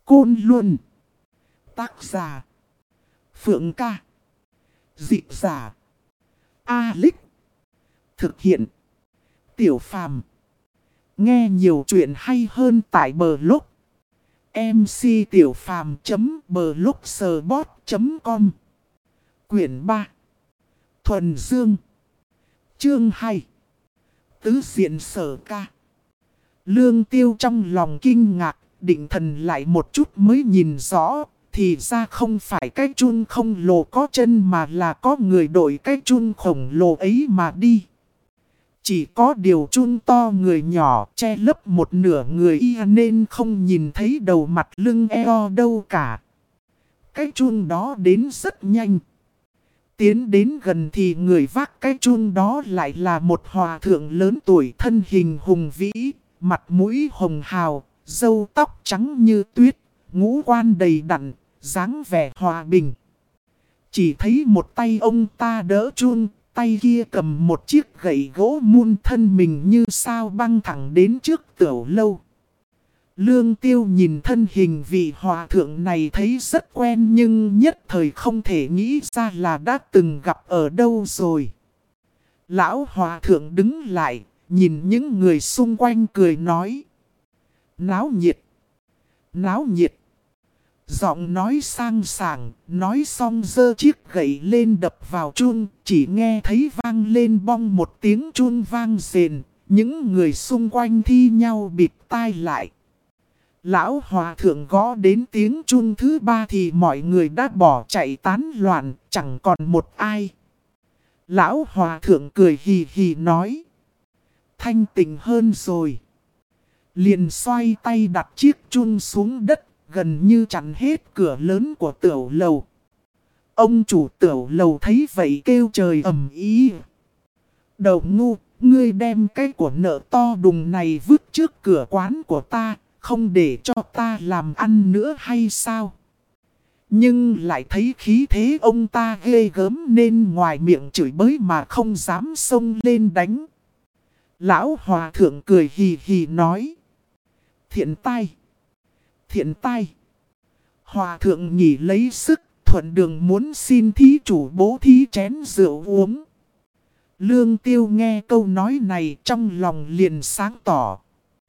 Côn Luân. Tác giả Phượng Ca. Dịch giả A-Lích. Thực hiện Tiểu Phàm. Nghe nhiều chuyện hay hơn tại Blog mctiểupham.blogspot.com. Quyển 3 Thuần Dương. Chương 2 Tứ diện Sở Ca. Lương Tiêu trong lòng kinh ngạc, định thần lại một chút mới nhìn rõ. Thì ra không phải cái chun không lồ có chân mà là có người đội cái chun khổng lồ ấy mà đi. Chỉ có điều chun to người nhỏ che lấp một nửa người y nên không nhìn thấy đầu mặt lưng eo đâu cả. Cái chun đó đến rất nhanh. Tiến đến gần thì người vác cái chun đó lại là một hòa thượng lớn tuổi, thân hình hùng vĩ, mặt mũi hồng hào, râu tóc trắng như tuyết, ngũ quan đầy đặn, dáng vẻ hòa bình. Chỉ thấy một tay ông ta đỡ chun, tay kia cầm một chiếc gậy gỗ mun, thân mình như sao băng thẳng đến trước tiểu lâu. Lương Tiêu nhìn thân hình vị hòa thượng này thấy rất quen nhưng nhất thời không thể nghĩ ra là đã từng gặp ở đâu rồi. Lão hòa thượng đứng lại, nhìn những người xung quanh cười nói: Náo nhiệt, náo nhiệt. Giọng nói sang sảng, nói xong giơ chiếc gậy lên đập vào chun, chỉ nghe thấy vang lên bong một tiếng chun vang rền, những người xung quanh thi nhau bịt tai lại. Lão hòa thượng gõ đến tiếng chun thứ ba thì mọi người đã bỏ chạy tán loạn, chẳng còn một ai. Lão hòa thượng cười hì hì nói: Thanh tịnh hơn rồi. Liền xoay tay đặt chiếc chun xuống đất, gần như chặn hết cửa lớn của tiểu lầu. Ông chủ tiểu lầu thấy vậy kêu trời ầm ĩ: Đầu ngu, ngươi đem cái của nợ to đùng này vứt trước cửa quán của ta, không để cho ta làm ăn nữa hay sao? Nhưng lại thấy khí thế ông ta ghê gớm nên ngoài miệng chửi bới mà không dám xông lên đánh. Lão hòa thượng cười hì hì nói: Thiện tai, thiện tai. Hòa thượng nghỉ lấy sức, thuận đường muốn xin thí chủ bố thí chén rượu uống. Lương Tiêu nghe câu nói này trong lòng liền sáng tỏ.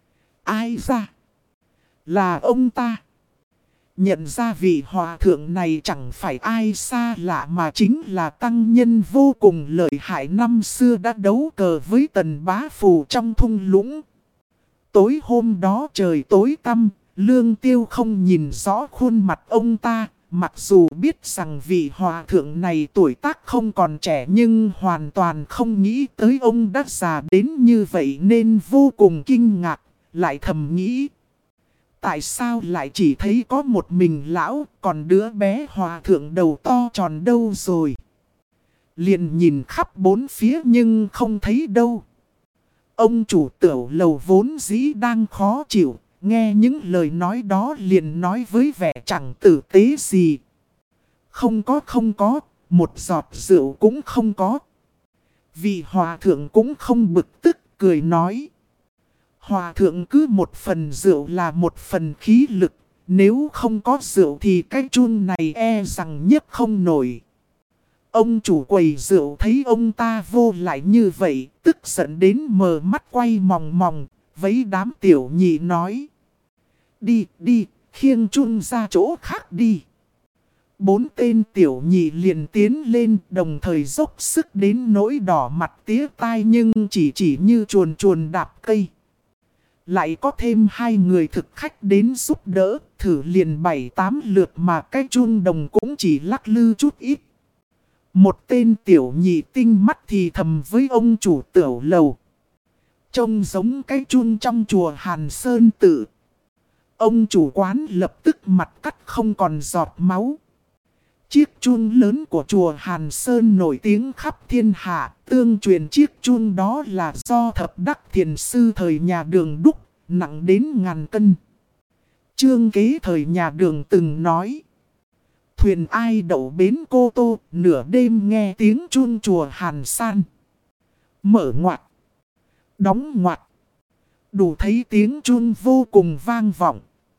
Ai ra? Là ông ta. Nhận ra vị hòa thượng này chẳng phải ai xa lạ mà chính là tăng nhân vô cùng lợi hại năm xưa đã đấu cờ với Tần Bá Phù trong thung lũng. Tối hôm đó trời tối tăm, Lương Tiêu không nhìn rõ khuôn mặt ông ta, mặc dù biết rằng vị hòa thượng này tuổi tác không còn trẻ nhưng hoàn toàn không nghĩ tới ông đã già đến như vậy nên vô cùng kinh ngạc, lại thầm nghĩ: Tại sao lại chỉ thấy có một mình lão, còn đứa bé hòa thượng đầu to tròn đâu rồi? Liền nhìn khắp bốn phía nhưng không thấy đâu. Ông chủ tiểu lầu vốn dĩ đang khó chịu, nghe những lời nói đó liền nói với vẻ chẳng tử tế gì: Không có, một giọt rượu cũng không có. Vị hòa thượng cũng không bực tức, cười nói: Hòa thượng cứ một phần rượu là một phần khí lực, nếu không có rượu thì cái chun này e rằng nhấc không nổi. Ông chủ quầy rượu thấy ông ta vô lại như vậy, tức giận đến mờ mắt quay mòng mòng, với đám tiểu nhị nói: Đi, khiêng chun ra chỗ khác đi. 4 tên tiểu nhị liền tiến lên, đồng thời dốc sức đến nỗi đỏ mặt tía tai nhưng chỉ như chuồn chuồn đạp cây. Lại có thêm 2 người thực khách đến giúp đỡ, thử liền 7-8 lượt mà cái chun đồng cũng chỉ lắc lư chút ít. Một tên tiểu nhị tinh mắt thì thầm với ông chủ tiểu lầu: Trông giống cái chun trong chùa Hàn Sơn Tự. Ông chủ quán lập tức mặt cắt không còn giọt máu. Chiếc chun lớn của chùa Hàn Sơn nổi tiếng khắp thiên hạ, tương truyền chiếc chun đó là do thập đắc thiền sư thời nhà Đường đúc, nặng đến ngàn cân. Chương kế thời nhà Đường từng nói: Thuyền ai đậu bến Cô Tô, nửa đêm nghe tiếng chun chùa Hàn San. Mở ngoặt, đóng ngoặt. Đủ thấy tiếng chun vô cùng vang vọng.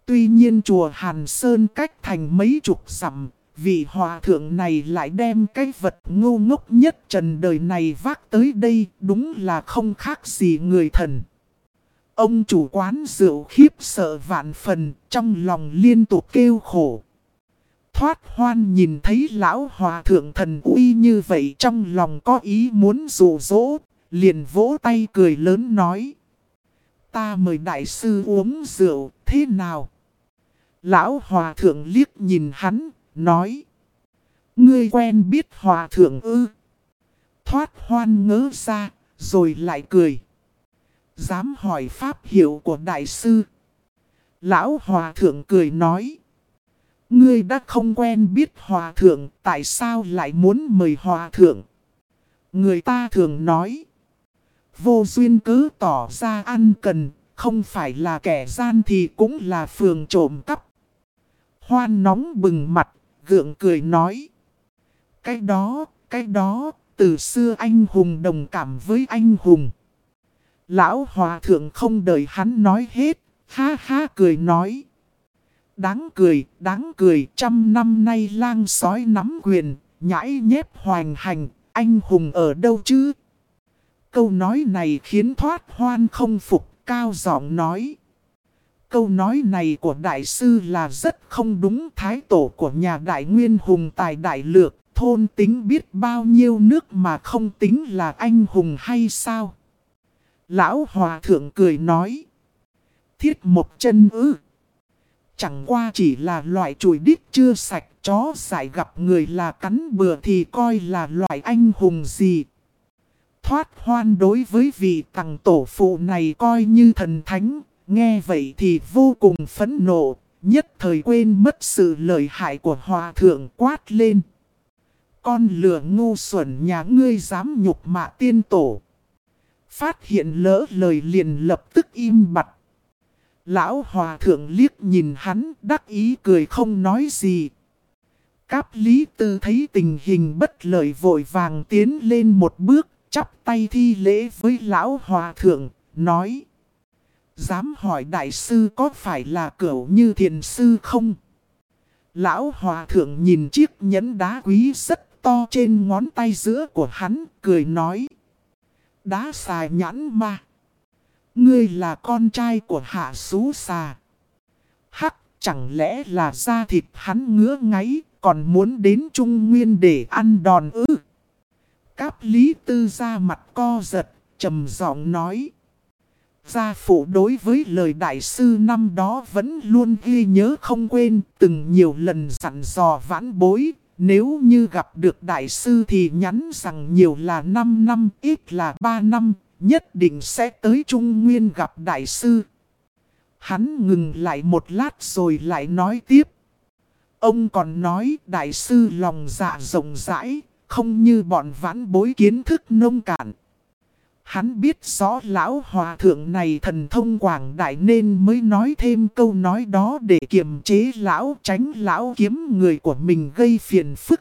Tuy nhiên chùa Hàn Sơn cách thành mấy chục dặm, vị hòa thượng này lại đem cái vật ngu ngốc nhất trần đời này vác tới đây, đúng là không khác gì người thần. Ông chủ quán rượu khiếp sợ vạn phần, trong lòng liên tục kêu khổ. Thoát Hoan nhìn thấy lão hòa thượng thần uy như vậy, trong lòng có ý muốn dụ dỗ, liền vỗ tay cười lớn nói: ta mời đại sư uống rượu, thế nào? Lão hòa thượng liếc nhìn hắn, nói: ngươi quen biết hòa thượng ư? Thoát Hoan ngớ ra, rồi lại cười: dám hỏi pháp hiệu của đại sư? Lão hòa thượng cười nói: ngươi đã không quen biết hòa thượng, tại sao lại muốn mời hòa thượng? Người ta thường nói, vô duyên cứ tỏ ra ăn cần, không phải là kẻ gian thì cũng là phường trộm cắp. Hoan nóng bừng mặt, gượng cười nói: cái đó, từ xưa anh hùng đồng cảm với anh hùng. Lão hòa thượng không đợi hắn nói hết, ha ha cười nói: đáng cười, 100 năm nay lang sói nắm quyền, nhãi nhép hoành hành, anh hùng ở đâu chứ? Câu nói này khiến Thoát Hoan không phục, cao giọng nói: câu nói này của đại sư là rất không đúng. Thái tổ của nhà Đại Nguyên hùng tài đại lược, thôn tính biết bao nhiêu nước mà không tính là anh hùng hay sao? Lão hòa thượng cười nói: thiết một chân ư? Chẳng qua chỉ là loại chùi đít chưa sạch, chó dại gặp người là cắn bừa thì coi là loại anh hùng gì. Thoát Hoan đối với vị tằng tổ phụ này coi như thần thánh, nghe vậy thì vô cùng phẫn nộ, nhất thời quên mất sự lợi hại của hòa thượng, quát lên: con lừa ngu xuẩn nhà ngươi dám nhục mạ tiên tổ! Phát hiện lỡ lời liền lập tức im bặt. Lão hòa thượng liếc nhìn hắn, đắc ý cười không nói gì. Cáp Lý Tư thấy tình hình bất lợi vội vàng tiến lên một bước, chắp tay thi lễ với lão hòa thượng, nói: dám hỏi đại sư có phải là Cửu Như Thiền sư không? Lão hòa thượng nhìn chiếc nhẫn đá quý rất to trên ngón tay giữa của hắn, cười nói: đá xài nhãn ma. Ngươi là con trai của Hạ Sú Xà. Hắc, chẳng lẽ là da thịt hắn ngứa ngáy, còn muốn đến Trung Nguyên để ăn đòn ư? Cáp Lý Tư ra mặt co giật, trầm giọng nói: gia phụ đối với lời đại sư năm đó vẫn luôn ghi nhớ không quên, từng nhiều lần dặn dò vãn bối. Nếu như gặp được đại sư thì nhắn rằng nhiều là 5 năm, ít là 3 năm, nhất định sẽ tới Trung Nguyên gặp đại sư. Hắn ngừng lại một lát rồi lại nói tiếp: ông còn nói đại sư lòng dạ rộng rãi, không như bọn vãn bối kiến thức nông cạn. Hắn biết rõ lão hòa thượng này thần thông quảng đại nên mới nói thêm câu nói đó để kiềm chế lão, tránh lão kiếm người của mình gây phiền phức.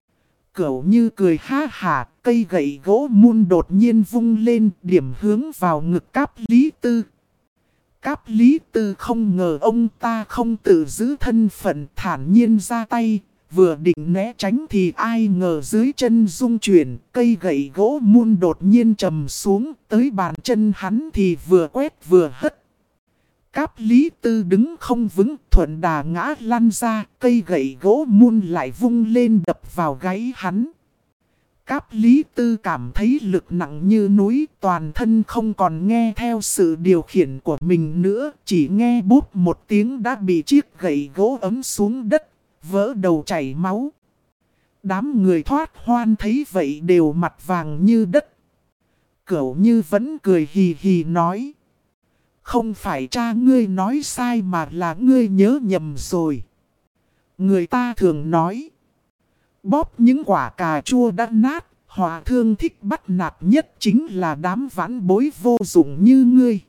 Cửu Như cười ha hả, cây gậy gỗ mun đột nhiên vung lên, điểm hướng vào ngực Cáp Lý Tư. Cáp Lý Tư không ngờ ông ta không tự giữ thân phận, thản nhiên ra tay, vừa định né tránh thì ai ngờ dưới chân rung chuyển, cây gậy gỗ mun đột nhiên trầm xuống, tới bàn chân hắn thì vừa quét vừa hất. Cáp Lý Tư đứng không vững, thuận đà ngã lăn ra, cây gậy gỗ mun lại vung lên đập vào gáy hắn. Cáp Lý Tư cảm thấy lực nặng như núi, toàn thân không còn nghe theo sự điều khiển của mình nữa, chỉ nghe bút một tiếng đã bị chiếc gậy gỗ ấm xuống đất, vỡ đầu chảy máu. Đám người Thoát Hoan thấy vậy đều mặt vàng như đất. Cửu Như vẫn cười hì hì nói: không phải cha ngươi nói sai mà là ngươi nhớ nhầm rồi. Người ta thường nói, bóp những quả cà chua đã nát, hòa thương thích bắt nạt nhất chính là đám vãn bối vô dụng như ngươi.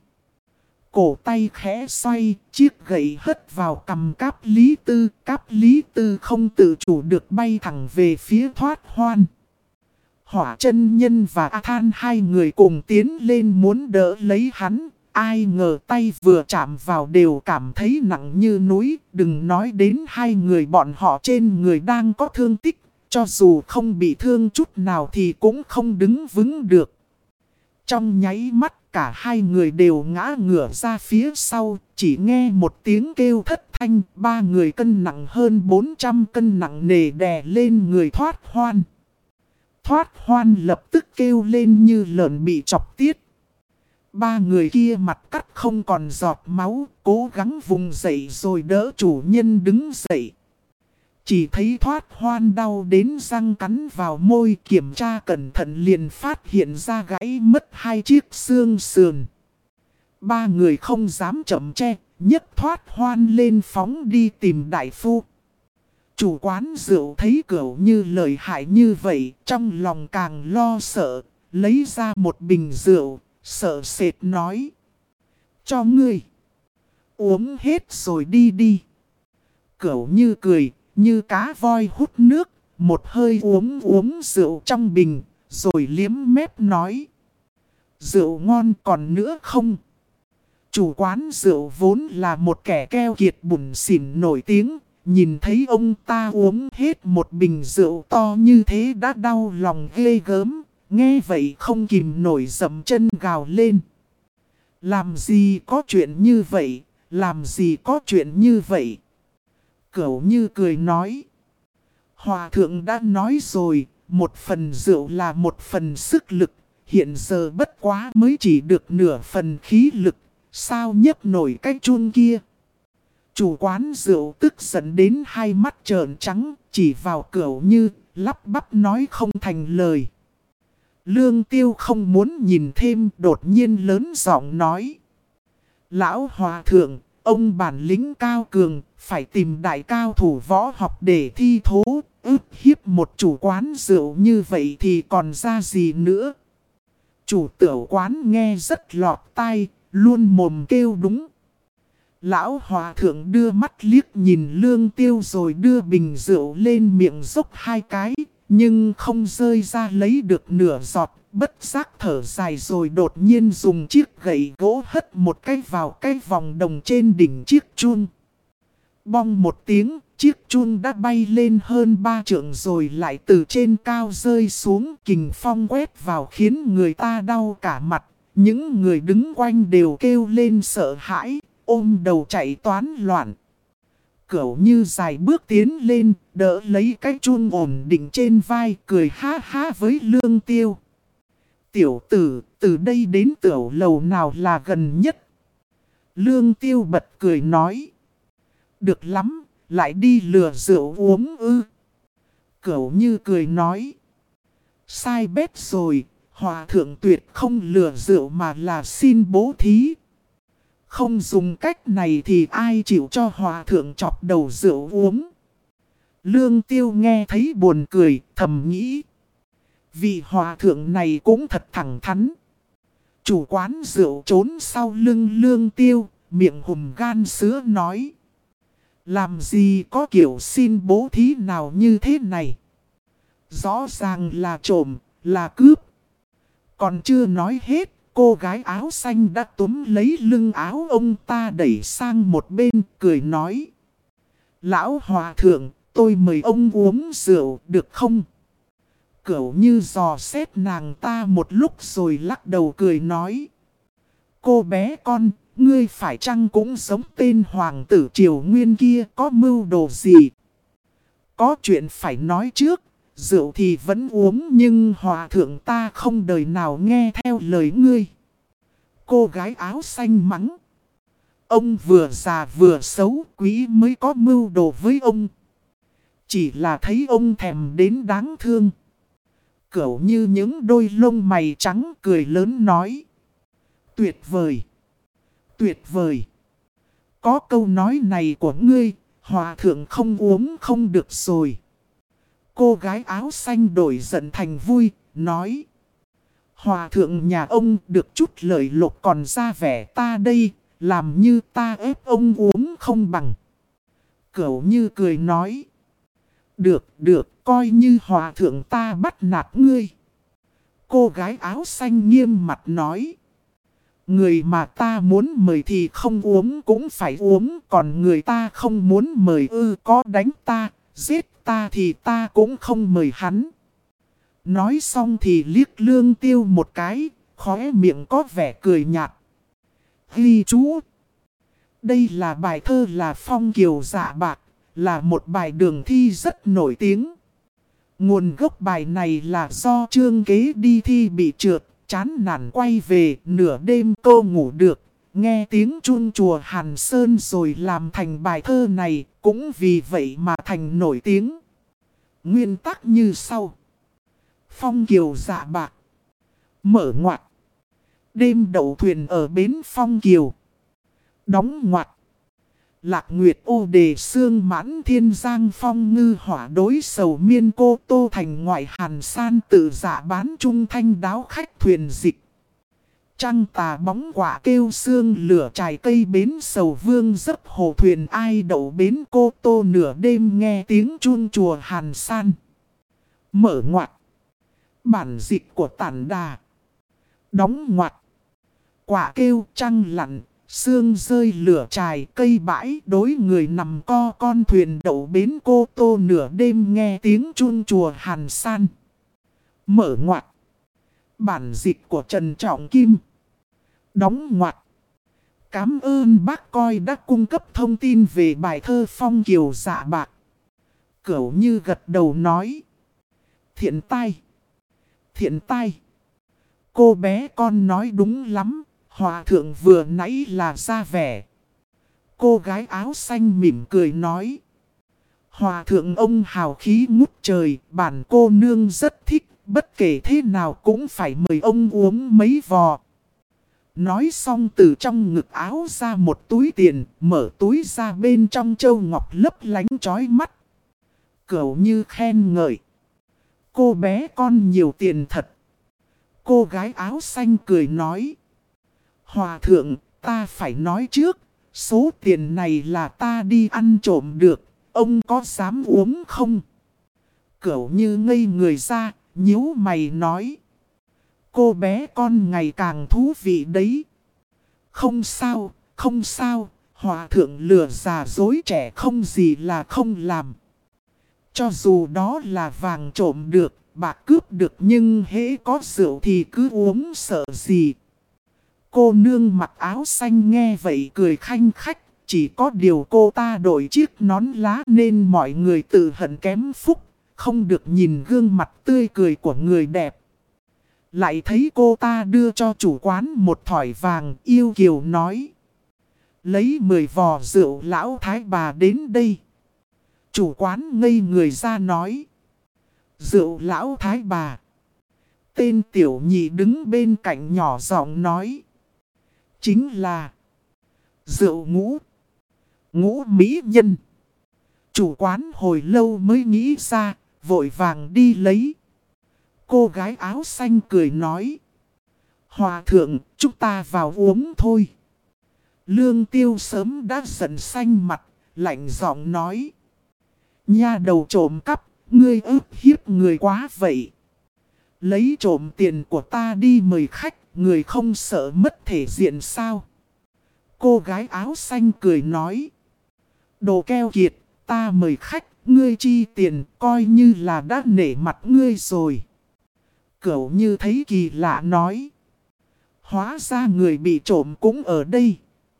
Cổ tay khẽ xoay, chiếc gậy hất vào cằm Cáp Lý Tư. Cáp Lý Tư không tự chủ được bay thẳng về phía Thoát Hoan. Hỏa chân nhân và A Than hai người cùng tiến lên muốn đỡ lấy hắn. Ai ngờ tay vừa chạm vào đều cảm thấy nặng như núi, đừng nói đến hai người bọn họ trên người đang có thương tích, cho dù không bị thương chút nào thì cũng không đứng vững được. Trong nháy mắt cả hai người đều ngã ngửa ra phía sau, chỉ nghe một tiếng kêu thất thanh, ba người cân nặng hơn 400 cân nặng nề đè lên người Thoát Hoan. Thoát Hoan lập tức kêu lên như lợn bị chọc tiết. Ba người kia mặt cắt không còn giọt máu, cố gắng vùng dậy rồi đỡ chủ nhân đứng dậy. Chỉ thấy Thoát Hoan đau đến răng cắn vào môi, kiểm tra cẩn thận liền phát hiện ra gãy mất hai chiếc xương sườn. Ba người không dám chậm che, nhấc Thoát Hoan lên phóng đi tìm đại phu. Chủ quán rượu thấy Cửu Như lợi hại như vậy, trong lòng càng lo sợ, lấy ra một bình rượu, sợ sệt nói: cho ngươi uống hết rồi đi đi. Cửu Như cười, như cá voi hút nước, một hơi uống rượu trong bình, rồi liếm mép nói: rượu ngon còn nữa không? Chủ quán rượu vốn là một kẻ keo kiệt bủn xỉn nổi tiếng, nhìn thấy ông ta uống hết một bình rượu to như thế đã đau lòng ghê gớm, nghe vậy không kìm nổi dậm chân gào lên: làm gì có chuyện như vậy, làm gì có chuyện như vậy? Cửu Như cười nói: Hòa thượng đã nói rồi, một phần rượu là một phần sức lực, hiện giờ bất quá mới chỉ được nửa phần khí lực, sao nhấc nổi cái chun kia? Chủ quán rượu tức giận đến hai mắt trợn trắng, chỉ vào Cửu Như, lắp bắp nói không thành lời. Lương Tiêu không muốn nhìn thêm, đột nhiên lớn giọng nói: lão hòa thượng, ông bản lĩnh cao cường, phải tìm đại cao thủ võ học để thi thố, ức hiếp một chủ quán rượu như vậy thì còn ra gì nữa. Chủ tiểu quán nghe rất lọt tai, luôn mồm kêu đúng. Lão hòa thượng đưa mắt liếc nhìn Lương Tiêu rồi đưa bình rượu lên miệng dốc hai cái, nhưng không rơi ra lấy được nửa giọt, bất giác thở dài rồi đột nhiên dùng chiếc gậy gỗ hất một cái vào cái vòng đồng trên đỉnh chiếc chun. Bong một tiếng, chiếc chun đã bay lên hơn 3 trượng rồi lại từ trên cao rơi xuống, kình phong quét vào khiến người ta đau cả mặt. Những người đứng quanh đều kêu lên sợ hãi, ôm đầu chạy toán loạn. Cửu Như dài bước tiến lên, đỡ lấy cái chun ổn định trên vai, cười ha ha với Lương Tiêu. Tiểu tử, từ đây đến tiểu lầu nào là gần nhất? Lương Tiêu bật cười nói: được lắm, lại đi lừa rượu uống ư? Cửu Như cười nói: sai bét rồi, hòa thượng tuyệt không lừa rượu mà là xin bố thí. Không dùng cách này thì ai chịu cho hòa thượng chọc đầu rượu uống? Lương Tiêu nghe thấy buồn cười, thầm nghĩ: vị hòa thượng này cũng thật thẳng thắn. Chủ quán rượu trốn sau lưng Lương Tiêu, miệng hùm gan sứa nói: làm gì có kiểu xin bố thí nào như thế này? Rõ ràng là trộm, là cướp. Còn chưa nói hết, cô gái áo xanh đã túm lấy lưng áo ông ta đẩy sang một bên, cười nói: lão hòa thượng, tôi mời ông uống rượu được không? Cửu Như dò xét nàng ta một lúc rồi lắc đầu cười nói: cô bé con, ngươi phải chăng cũng giống tên hoàng tử Triều Nguyên kia, có mưu đồ gì? Có chuyện phải nói trước, rượu thì vẫn uống nhưng hòa thượng ta không đời nào nghe theo lời ngươi. Cô gái áo xanh mắng: ông vừa già vừa xấu, quý mới có mưu đồ với ông. Chỉ là thấy ông thèm đến đáng thương. Cửu Như những đôi lông mày trắng cười lớn nói: tuyệt vời! Tuyệt vời! Có câu nói này của ngươi, hòa thượng không uống không được rồi. Cô gái áo xanh đổi giận thành vui, nói: hòa thượng nhà ông được chút lợi lộc còn ra vẻ ta đây, làm như ta ép ông uống không bằng. Cửu Như cười nói: được, được, coi như hòa thượng ta bắt nạt ngươi. Cô gái áo xanh nghiêm mặt nói: Người mà ta muốn mời thì không uống cũng phải uống, còn người ta không muốn mời có đánh ta, giết ta thì ta cũng không mời hắn. Nói xong thì liếc Lương Tiêu một cái, khóe miệng có vẻ cười nhạt. Ghi chú. Đây là bài thơ là Phong Kiều Dạ Bạc, là một bài đường thi rất nổi tiếng. Nguồn gốc bài này là do Trương Kế đi thi bị trượt, chán nản quay về, nửa đêm cô ngủ được, nghe tiếng chuông chùa Hàn Sơn rồi làm thành bài thơ này, cũng vì vậy mà thành nổi tiếng. Nguyên tắc như sau. Phong Kiều Dạ Bạc. Mở ngoặt. Đêm đậu thuyền ở bến Phong Kiều. Đóng ngoặt. Lạc Nguyệt ô đề sương mãn thiên giang phong ngư hỏa đối sầu miên cô tô thành ngoại Hàn San tự dạ bán trung thanh đáo khách thuyền dịch. Trăng tà bóng quả kêu sương lửa trải cây bến sầu vương dấp hồ thuyền ai đậu bến cô tô nửa đêm nghe tiếng chuông chùa Hàn San. Mở ngoặt. Bản dịch của Tản Đà. Đóng ngoặt. Quả kêu trăng lặn. Sương rơi lửa trài cây bãi đối người nằm co con thuyền đậu bến cô tô nửa đêm nghe tiếng chuông chùa Hàn San. Mở ngoặt. Bản dịch của Trần Trọng Kim. Đóng ngoặt. Cảm ơn bác Coi đã cung cấp thông tin về bài thơ Phong Kiều Dạ Bạc. Cửu Như gật đầu nói. Thiện tai. Thiện tai. Cô bé con nói đúng lắm. Hòa thượng vừa nãy là ra vẻ. Cô gái áo xanh mỉm cười nói. Hòa thượng ông hào khí ngút trời, bản cô nương rất thích, bất kể thế nào cũng phải mời ông uống mấy vò. Nói xong từ trong ngực áo ra một túi tiền, mở túi ra bên trong châu ngọc lấp lánh chói mắt. Cửu Như khen ngợi. Cô bé con nhiều tiền thật. Cô gái áo xanh cười nói. Hòa thượng, ta phải nói trước, số tiền này là ta đi ăn trộm được, ông có dám uống không? Cửu Như ngây người ra, nhíu mày nói. Cô bé con ngày càng thú vị đấy. Không sao, không sao, hòa thượng lừa già dối trẻ không gì là không làm. Cho dù đó là vàng trộm được, bạc cướp được nhưng hễ có rượu thì cứ uống sợ gì. Cô nương mặc áo xanh nghe vậy cười khanh khách, chỉ có điều cô ta đội chiếc nón lá nên mọi người tự hận kém phúc, không được nhìn gương mặt tươi cười của người đẹp. Lại thấy cô ta đưa cho chủ quán một thỏi vàng, yêu kiều nói. Lấy 10 vò rượu lão thái bà đến đây. Chủ quán ngây người ra nói. Rượu lão thái bà. Tên tiểu nhị đứng bên cạnh nhỏ giọng nói. Chính là rượu ngũ. Ngũ mỹ nhân. Chủ quán hồi lâu mới nghĩ ra, vội vàng đi lấy. Cô gái áo xanh cười nói. Hòa thượng, chúng ta vào uống thôi. Lương Tiêu sớm đã giận xanh mặt, lạnh giọng nói. Nha đầu trộm cắp, ngươi ức hiếp người quá vậy. Lấy trộm tiền của ta đi mời khách, người không sợ mất thể diện sao? Cô gái áo xanh cười nói. Đồ keo kiệt, ta mời khách, ngươi chi tiền, coi như là đã nể mặt ngươi rồi. Cửu Như thấy kỳ lạ nói. Hóa ra người bị trộm cũng ở đây.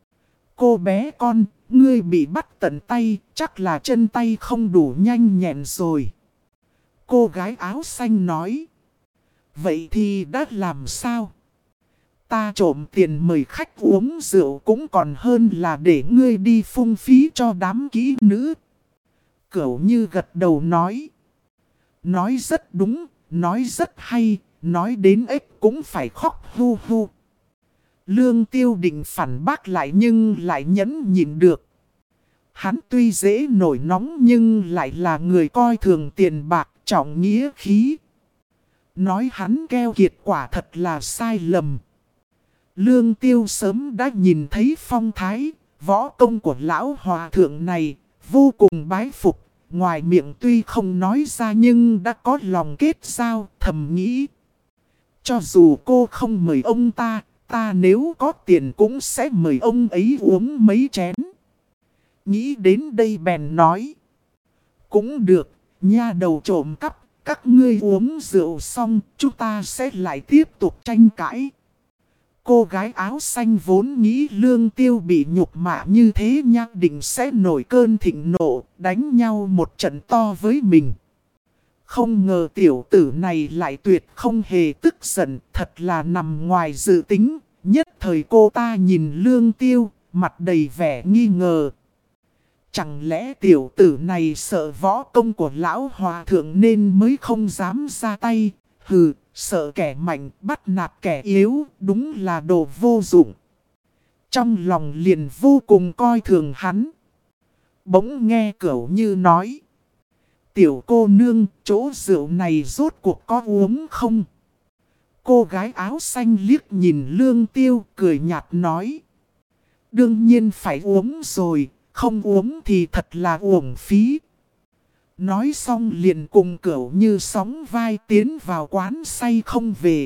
Cô bé con, ngươi bị bắt tận tay, chắc là chân tay không đủ nhanh nhẹn rồi. Cô gái áo xanh nói. Vậy thì đã làm sao? Ta trộm tiền mời khách uống rượu cũng còn hơn là để ngươi đi phung phí cho đám kỹ nữ. Cửu Như gật đầu nói. Nói rất đúng, nói rất hay, nói đến ếch cũng phải khóc hu hu. Lương Tiêu định phản bác lại nhưng lại nhẫn nhịn được. Hắn tuy dễ nổi nóng nhưng lại là người coi thường tiền bạc trọng nghĩa khí. Nói hắn keo kiệt quả thật là sai lầm. Lương Tiêu sớm đã nhìn thấy phong thái, võ công của lão hòa thượng này, vô cùng bái phục. Ngoài miệng tuy không nói ra nhưng đã có lòng kết giao, thầm nghĩ. Cho dù cô không mời ông ta, ta nếu có tiền cũng sẽ mời ông ấy uống mấy chén. Nghĩ đến đây bèn nói. Cũng được, nha đầu trộm cắp, các ngươi uống rượu xong, chúng ta sẽ lại tiếp tục tranh cãi. Cô gái áo xanh vốn nghĩ Lương Tiêu bị nhục mạ như thế nhất định sẽ nổi cơn thịnh nộ, đánh nhau một trận to với mình. Không ngờ tiểu tử này lại tuyệt không hề tức giận, thật là nằm ngoài dự tính. Nhất thời cô ta nhìn Lương Tiêu, mặt đầy vẻ nghi ngờ. Chẳng lẽ tiểu tử này sợ võ công của lão hòa thượng nên mới không dám ra tay? Hừ, sợ kẻ mạnh bắt nạt kẻ yếu, đúng là đồ vô dụng. Trong lòng liền vô cùng coi thường hắn. Bỗng nghe Cửu Như nói. Tiểu cô nương, chỗ rượu này rốt cuộc có uống không? Cô gái áo xanh liếc nhìn Lương Tiêu, cười nhạt nói. Đương nhiên phải uống rồi, không uống thì thật là uổng phí. Nói xong liền cùng Cửu Như sóng vai tiến vào quán say không về.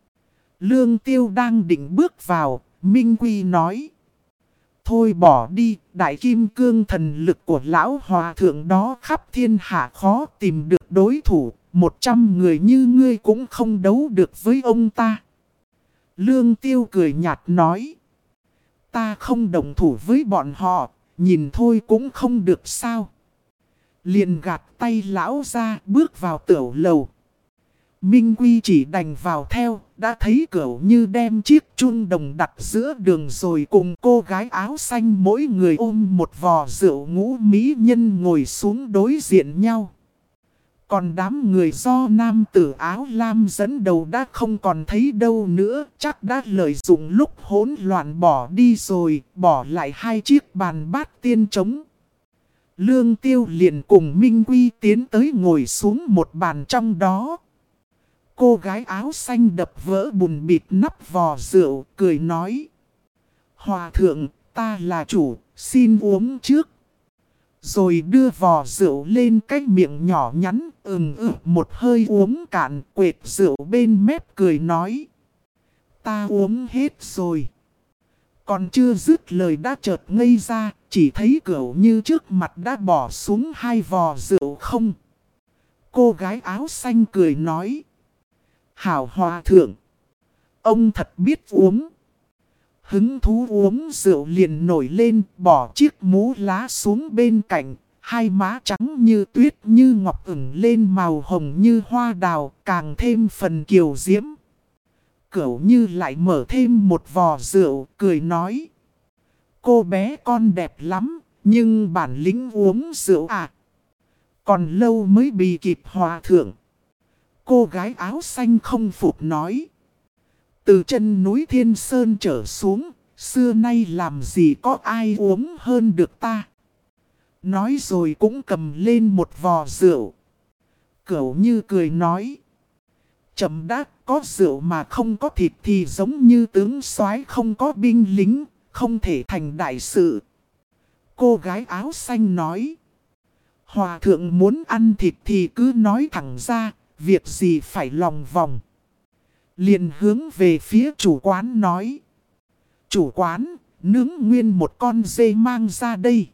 Lương Tiêu đang định bước vào, Minh Quy nói. Thôi bỏ đi, đại kim cương thần lực của lão hòa thượng đó khắp thiên hạ khó tìm được đối thủ. 100 người như ngươi cũng không đấu được với ông ta. Lương Tiêu cười nhạt nói. Ta không đồng thủ với bọn họ, nhìn thôi cũng không được sao. Liền gạt tay lão ra bước vào tiểu lầu. Minh Quy chỉ đành vào theo, đã thấy Cửu Như đem chiếc chun đồng đặt giữa đường rồi cùng cô gái áo xanh mỗi người ôm một vò rượu ngũ mỹ nhân ngồi xuống đối diện nhau. Còn đám người do nam tử áo lam dẫn đầu đã không còn thấy đâu nữa, chắc đã lợi dụng lúc hỗn loạn bỏ đi rồi, bỏ lại 2 chiếc bàn bát tiên trống. Lương Tiêu liền cùng Minh Quy tiến tới ngồi xuống một bàn trong đó. Cô gái áo xanh đập vỡ bùn bịt nắp vò rượu, cười nói. Hòa thượng, ta là chủ, xin uống trước. Rồi đưa vò rượu lên cái miệng nhỏ nhắn, một hơi uống cạn, quệt rượu bên mép cười nói. Ta uống hết rồi. Còn chưa dứt lời đã chợt ngây ra, chỉ thấy Cửu Như trước mặt đã bỏ xuống 2 vò rượu không. Cô gái áo xanh cười nói. Hảo hòa thượng, ông thật biết uống. Hứng thú uống rượu liền nổi lên, bỏ chiếc mũ lá xuống bên cạnh. 2 má trắng như tuyết như ngọc ửng lên màu hồng như hoa đào, càng thêm phần kiều diễm. Cửu Như lại mở thêm một vò rượu, cười nói. Cô bé con đẹp lắm, nhưng bản lĩnh uống rượu à? Còn lâu mới bị kịp hòa thượng. Cô gái áo xanh không phục nói. Từ chân núi Thiên Sơn trở xuống, xưa nay làm gì có ai uống hơn được ta. Nói rồi cũng cầm lên một vò rượu. Cửu Như cười nói. Chậm đã, có rượu mà không có thịt thì giống như tướng soái không có binh lính, không thể thành đại sự. Cô gái áo xanh nói. Hòa thượng muốn ăn thịt thì cứ nói thẳng ra, việc gì phải lòng vòng. Liền hướng về phía chủ quán nói. Chủ quán, nướng nguyên một con dê mang ra đây.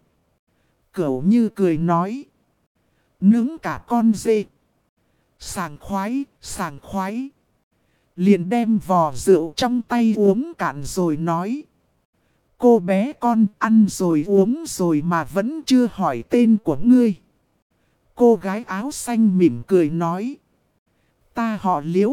Cửu Như cười nói. Nướng cả con dê. Sảng khoái, sảng khoái. Liền đem vò rượu trong tay uống cạn rồi nói. Cô bé con ăn rồi uống rồi mà vẫn chưa hỏi tên của ngươi. Cô gái áo xanh mỉm cười nói. Ta họ Liễu.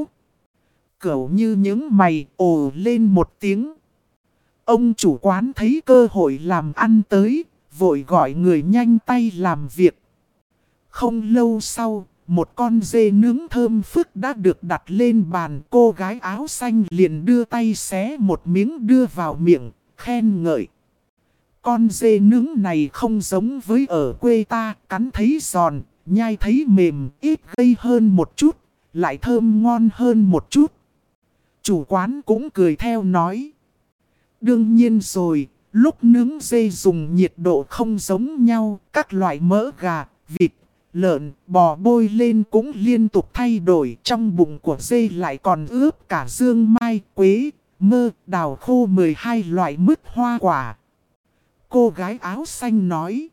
Cửu Như những mày ồ lên một tiếng. Ông chủ quán thấy cơ hội làm ăn tới, vội gọi người nhanh tay làm việc. Không lâu sau, một con dê nướng thơm phức đã được đặt lên bàn. Cô gái áo xanh liền đưa tay xé một miếng đưa vào miệng, khen ngợi. Con dê nướng này không giống với ở quê ta, cắn thấy giòn, nhai thấy mềm, ít gây hơn một chút, lại thơm ngon hơn một chút. Chủ quán cũng cười theo nói. Đương nhiên rồi, lúc nướng dê dùng nhiệt độ không giống nhau, các loại mỡ gà, vịt, lợn, bò bôi lên cũng liên tục thay đổi. Trong bụng của dê lại còn ướp cả dương mai, quế, mơ, đào khô 12 loại mứt hoa quả. Cô gái áo xanh nói.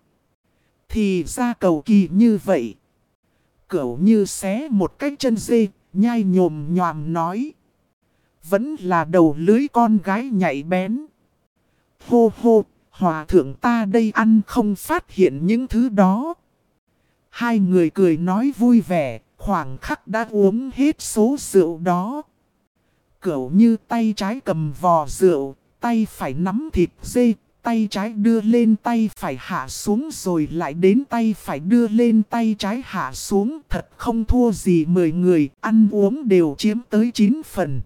Thì ra cầu kỳ như vậy. Cẩu Như xé một cái chân dê, nhai nhồm nhòm nói. Vẫn là đầu lưới con gái nhạy bén. Hô hô, hòa thượng ta đây ăn không phát hiện những thứ đó. Hai người cười nói vui vẻ, khoảng khắc đã uống hết số rượu đó. Cẩu Như tay trái cầm vò rượu, tay phải nắm thịt dê, tay trái đưa lên tay phải hạ xuống rồi lại đến tay phải đưa lên tay trái hạ xuống. Thật không thua gì 10 người, ăn uống đều chiếm tới 9 phần.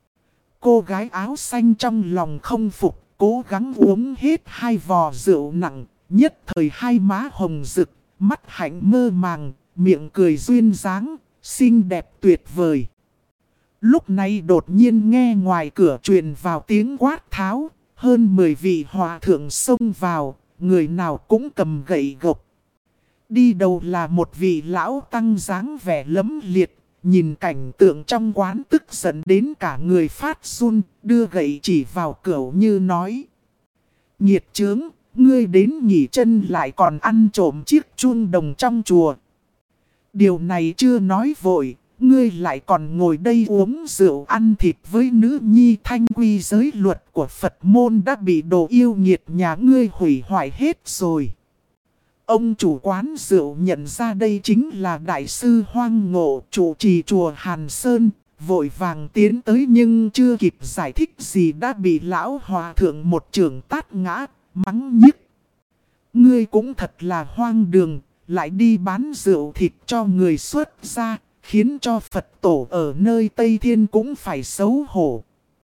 Cô gái áo xanh trong lòng không phục, cố gắng uống hết 2 vò rượu nặng, nhất thời hai má hồng rực, mắt hạnh mơ màng, miệng cười duyên dáng, xinh đẹp tuyệt vời. Lúc này đột nhiên nghe ngoài cửa truyền vào tiếng quát tháo, hơn 10 vị hòa thượng xông vào, người nào cũng cầm gậy gộc. Đi đầu là một vị lão tăng dáng vẻ lẫm liệt, nhìn cảnh tượng trong quán tức giận đến cả người phát run, đưa gậy chỉ vào Cẩu Như nói. Nghiệt chướng, ngươi đến nghỉ chân lại còn ăn trộm chiếc chuông đồng trong chùa. Điều này chưa nói vội, ngươi lại còn ngồi đây uống rượu ăn thịt với nữ nhi. Thanh quy giới luật của Phật môn đã bị đồ yêu nghiệt nhà ngươi hủy hoại hết rồi. Ông chủ quán rượu nhận ra đây chính là Đại sư Hoang Ngộ, chủ trì chùa Hàn Sơn, vội vàng tiến tới nhưng chưa kịp giải thích gì đã bị lão hòa thượng một chưởng tát ngã, mắng nhiếc. Ngươi cũng thật là hoang đường, lại đi bán rượu thịt cho người xuất gia, khiến cho Phật tổ ở nơi Tây Thiên cũng phải xấu hổ.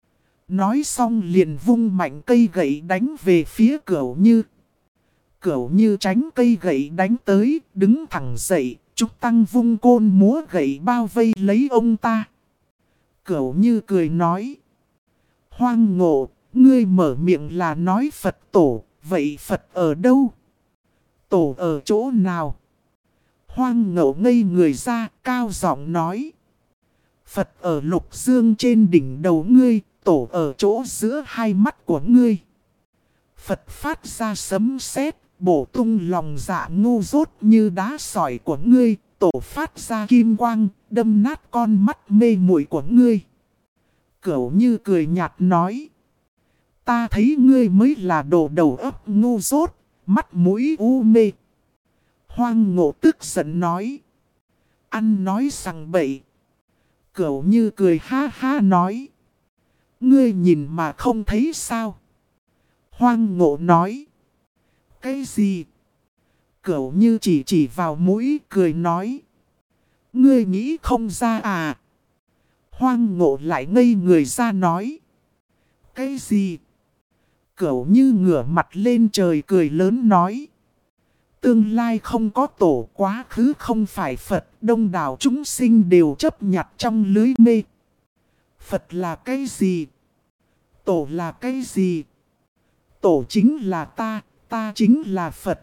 Nói xong liền vung mạnh cây gậy đánh về phía Cẩu Như. Cẩu Như tránh cây gậy đánh tới, đứng thẳng dậy, Trúc Tăng vung côn múa gậy bao vây lấy ông ta. Cẩu Như cười nói. Hoang Ngộ, ngươi mở miệng là nói Phật tổ, vậy Phật ở đâu? Tổ ở chỗ nào? Hoang Ngộ ngây người ra, cao giọng nói. Phật ở Lục Dương trên đỉnh đầu ngươi, tổ ở chỗ giữa hai mắt của ngươi. Phật phát ra sấm sét, bổ tung lòng dạ ngu dốt như đá sỏi của ngươi, tổ phát ra kim quang, đâm nát con mắt mê muội của ngươi. Cẩu Như cười nhạt nói. Ta thấy ngươi mới là đồ đầu óc ngu dốt, mắt mũi u mê. Hoang Ngộ tức giận nói. Ăn nói sằng bậy. Cẩu Như cười ha ha nói. Ngươi nhìn mà không thấy sao? Hoang Ngộ nói. Cái gì? Cẩu Như chỉ vào mũi cười nói. Ngươi nghĩ không ra à? Hoang Ngộ lại ngây người ra nói. Cái gì? Cẩu Như ngửa mặt lên trời cười lớn nói. Tương lai không có tổ, quá khứ không phải Phật, đông đảo chúng sinh đều chấp nhặt trong lưới mê. Phật là cái gì? Tổ là cái gì? Tổ chính là ta chính là Phật.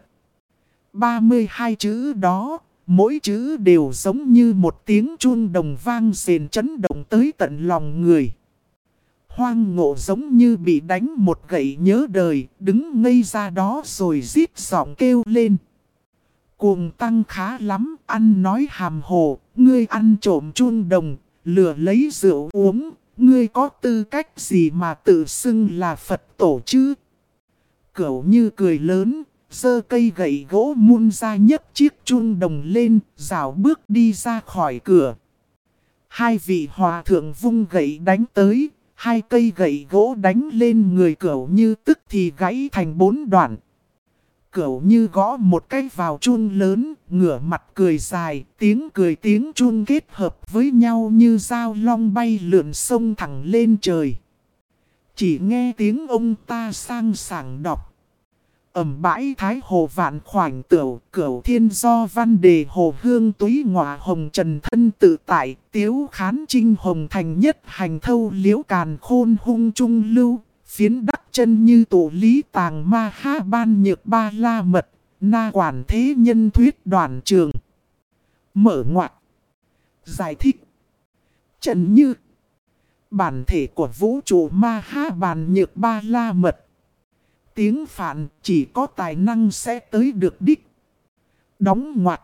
32 chữ đó, mỗi chữ đều giống như một tiếng chuông đồng vang rền chấn động tới tận lòng người. Hoang Ngộ giống như bị đánh một gậy nhớ đời, đứng ngây ra đó rồi rít giọng kêu lên. Cuồng Tăng khá lắm, ăn nói hàm hồ, ngươi ăn trộm chuông đồng, lừa lấy rượu uống, ngươi có tư cách gì mà tự xưng là Phật tổ chứ? Cẩu Như cười lớn, giơ cây gậy gỗ mun ra nhấc chiếc chuông đồng lên, rảo bước đi ra khỏi cửa. Hai vị hòa thượng vung gậy đánh tới, hai cây gậy gỗ đánh lên người Cẩu Như tức thì gãy thành 4 đoạn. Cẩu Như gõ một cái vào chuông lớn, ngửa mặt cười dài, tiếng cười tiếng chuông kết hợp với nhau như dao long bay lượn sông thẳng lên trời. Chỉ nghe tiếng ông ta sang sảng đọc. Ẩm bãi thái hồ vạn khoảnh tửu, Cửu thiên do văn đề hồ hương túy ngọa hồng trần thân tự tại, tiếu khán trinh hồng thành nhất hành thâu liễu càn khôn hung trung lưu. Phiến đắc chân như tổ lý tàng ma ha ban nhược ba la mật, na quản thế nhân thuyết đoàn trường. Mở ngoặc. Giải thích. Trần Như. Bản thể của vũ trụ Ma Ha Bàn Nhược Ba La Mật. Tiếng Phạn chỉ có tài năng sẽ tới được đích. Đóng ngoặc.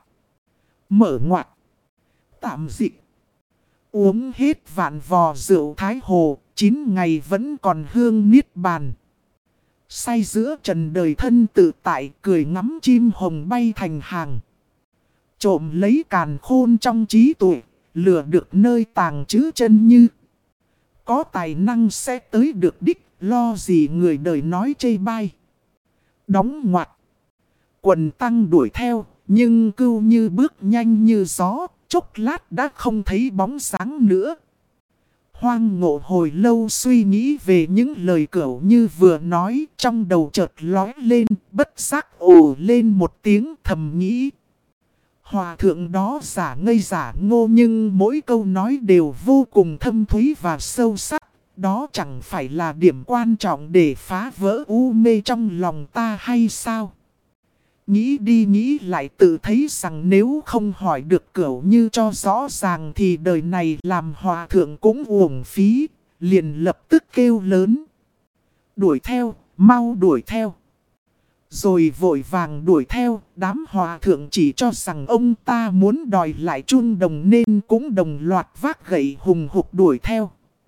Mở ngoặc. Tạm dịch. Uống hết vạn vò rượu Thái Hồ, 9 ngày vẫn còn hương niết bàn. Say giữa trần đời thân tự tại, cười ngắm chim hồng bay thành hàng. Trộm lấy càn khôn trong trí tuệ, lừa được nơi tàng chữ chân như. Có tài năng sẽ tới được đích, lo gì người đời nói chê bai. Đóng ngoặc. Quần tăng đuổi theo, nhưng cưu như bước nhanh như gió, chốc lát đã không thấy bóng sáng nữa. Hoang Ngộ hồi lâu suy nghĩ về những lời Cửu Như vừa nói, trong đầu chợt lóe lên, bất giác ồ lên một tiếng thầm nghĩ. Hòa thượng đó giả ngây giả ngô, nhưng mỗi câu nói đều vô cùng thâm thúy và sâu sắc. Đó chẳng phải là điểm quan trọng để phá vỡ u mê trong lòng ta hay sao? Nghĩ đi nghĩ lại tự thấy rằng nếu không hỏi được Cửu Như cho rõ ràng thì đời này làm hòa thượng cũng uổng phí, liền lập tức kêu lớn. Đuổi theo, mau đuổi theo. Rồi vội vàng đuổi theo, đám hòa thượng chỉ cho rằng ông ta muốn đòi lại chuông đồng nên cũng đồng loạt vác gậy hùng hục đuổi theo.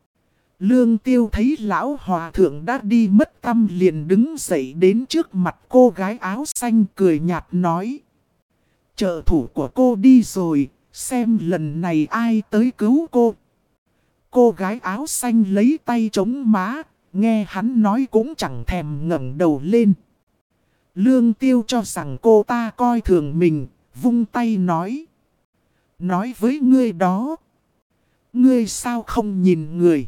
Lương Tiêu thấy lão hòa thượng đã đi mất tăm liền đứng dậy đến trước mặt cô gái áo xanh cười nhạt nói. Trợ thủ của cô đi rồi, xem lần này ai tới cứu cô. Cô gái áo xanh lấy tay chống má, nghe hắn nói cũng chẳng thèm ngẩng đầu lên. Lương Tiêu cho rằng cô ta coi thường mình, vung tay nói. Nói với ngươi đó, ngươi sao không nhìn người.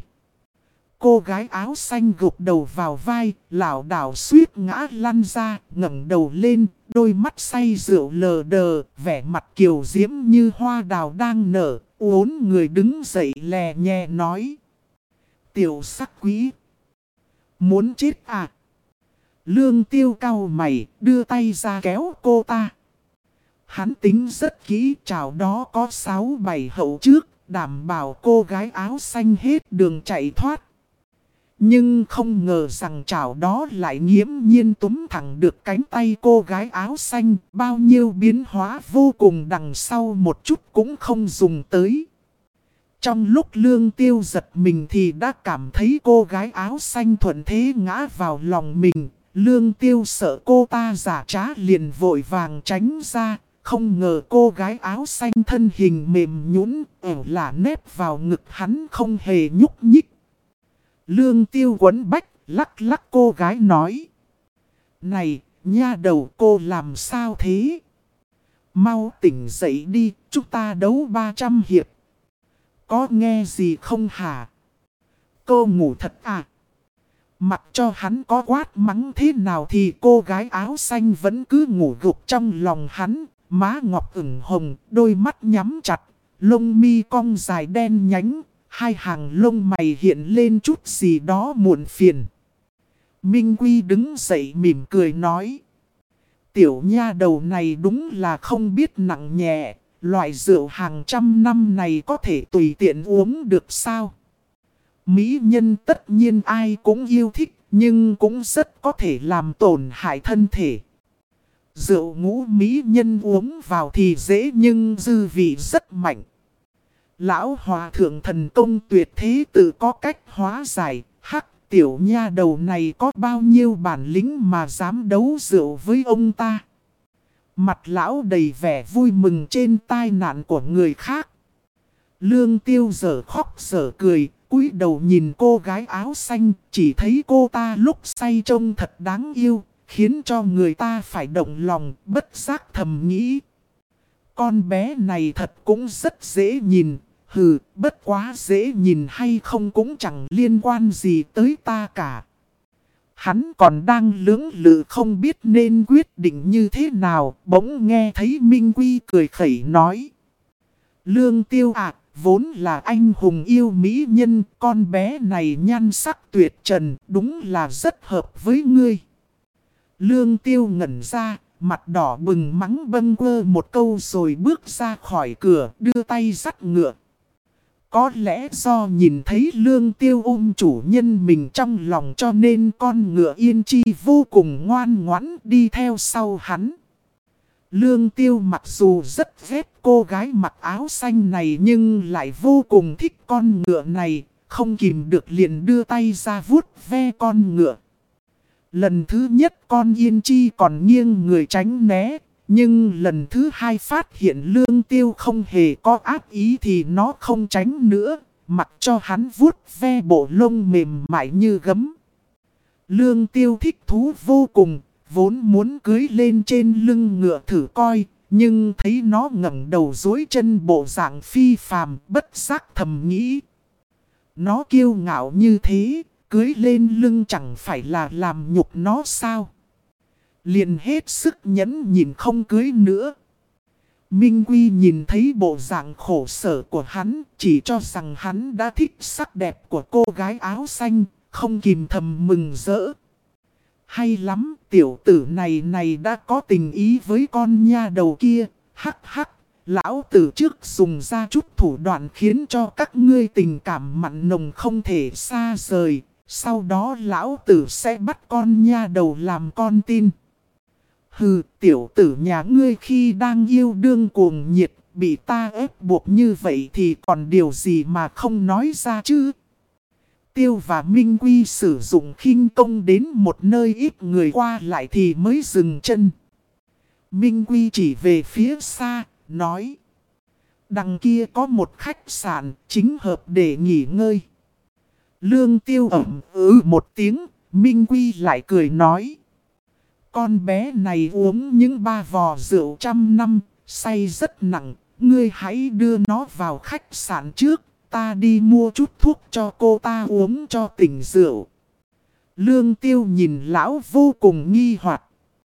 Cô gái áo xanh gục đầu vào vai, lảo đảo suýt ngã lăn ra, ngẩng đầu lên, đôi mắt say rượu lờ đờ, vẻ mặt kiều diễm như hoa đào đang nở, uốn người đứng dậy lè nhẹ nói. Tiểu sắc quý, muốn chết à? Lương Tiêu cau mày, đưa tay ra kéo cô ta. Hắn tính rất kỹ, chảo đó có 6-7 hậu trước, đảm bảo cô gái áo xanh hết đường chạy thoát. Nhưng không ngờ rằng chảo đó lại nghiễm nhiên túm thẳng được cánh tay cô gái áo xanh, bao nhiêu biến hóa vô cùng đằng sau một chút cũng không dùng tới. Trong lúc Lương Tiêu giật mình thì đã cảm thấy cô gái áo xanh thuận thế ngã vào lòng mình. Lương Tiêu sợ cô ta giả trá liền vội vàng tránh ra, không ngờ cô gái áo xanh thân hình mềm nhũn là nép vào ngực hắn không hề nhúc nhích. Lương Tiêu quấn bách, lắc lắc cô gái nói. Này, nha đầu cô làm sao thế? Mau tỉnh dậy đi, chúng ta đấu 300 hiệp. Có nghe gì không hả? Cô ngủ thật à? Mặc cho hắn có quát mắng thế nào thì cô gái áo xanh vẫn cứ ngủ gục trong lòng hắn. Má ngọc ửng hồng, đôi mắt nhắm chặt, lông mi cong dài đen nhánh. Hai hàng lông mày hiện lên chút gì đó muộn phiền. Minh Quy đứng dậy mỉm cười nói. Tiểu nha đầu này đúng là không biết nặng nhẹ. Loại rượu hàng trăm năm này có thể tùy tiện uống được sao? Mỹ nhân tất nhiên ai cũng yêu thích, nhưng cũng rất có thể làm tổn hại thân thể. Rượu ngũ mỹ nhân uống vào thì dễ nhưng dư vị rất mạnh. Lão hòa thượng thần công tuyệt thế tự có cách hóa giải, hắc tiểu nha đầu này có bao nhiêu bản lĩnh mà dám đấu rượu với ông ta. Mặt lão đầy vẻ vui mừng trên tai nạn của người khác. Lương Tiêu dở khóc dở cười, cúi đầu nhìn cô gái áo xanh, chỉ thấy cô ta lúc say trông thật đáng yêu, khiến cho người ta phải động lòng, bất giác thầm nghĩ. Con bé này thật cũng rất dễ nhìn, hừ, bất quá dễ nhìn hay không cũng chẳng liên quan gì tới ta cả. Hắn còn đang lưỡng lự không biết nên quyết định như thế nào, bỗng nghe thấy Minh Quy cười khẩy nói. Lương Tiêu à, vốn là anh hùng yêu mỹ nhân, con bé này nhan sắc tuyệt trần, đúng là rất hợp với ngươi. Lương Tiêu ngẩn ra, mặt đỏ bừng mắng bâng quơ một câu rồi bước ra khỏi cửa, đưa tay dắt ngựa. Có lẽ do nhìn thấy Lương Tiêu chủ nhân mình trong lòng cho nên con ngựa Yên Chi vô cùng ngoan ngoãn đi theo sau hắn. Lương Tiêu mặc dù rất ghét cô gái mặc áo xanh này nhưng lại vô cùng thích con ngựa này, không kìm được liền đưa tay ra vuốt ve con ngựa. Lần thứ nhất con Yên Chi còn nghiêng người tránh né, nhưng lần thứ hai phát hiện Lương Tiêu không hề có ác ý thì nó không tránh nữa, mặc cho hắn vuốt ve bộ lông mềm mại như gấm. Lương Tiêu thích thú vô cùng, vốn muốn cưới lên trên lưng ngựa thử coi, nhưng thấy nó ngẩng đầu duỗi chân bộ dạng phi phàm, bất giác thầm nghĩ. Nó kiêu ngạo như thế, cưới lên lưng chẳng phải là làm nhục nó sao? Liền hết sức nhẫn nhìn không cưới nữa. Minh Quy nhìn thấy bộ dạng khổ sở của hắn, chỉ cho rằng hắn đã thích sắc đẹp của cô gái áo xanh, không kìm thầm mừng rỡ. Hay lắm, tiểu tử này đã có tình ý với con nha đầu kia, hắc hắc. Lão tử trước dùng ra chút thủ đoạn khiến cho các ngươi tình cảm mặn nồng không thể xa rời. Sau đó lão tử sẽ bắt con nha đầu làm con tin. Hừ, tiểu tử nhà ngươi khi đang yêu đương cuồng nhiệt, bị ta ép buộc như vậy thì còn điều gì mà không nói ra chứ? Tiêu và Minh Quy sử dụng khinh công đến một nơi ít người qua lại thì mới dừng chân. Minh Quy chỉ về phía xa, nói. Đằng kia có một khách sạn chính hợp để nghỉ ngơi. Lương Tiêu ẩm một tiếng, Minh Quy lại cười nói. Con bé này uống những 3 vò rượu 100 năm, say rất nặng, ngươi hãy đưa nó vào khách sạn trước, ta đi mua chút thuốc cho cô ta uống cho tỉnh rượu. Lương Tiêu nhìn lão vô cùng nghi hoặc.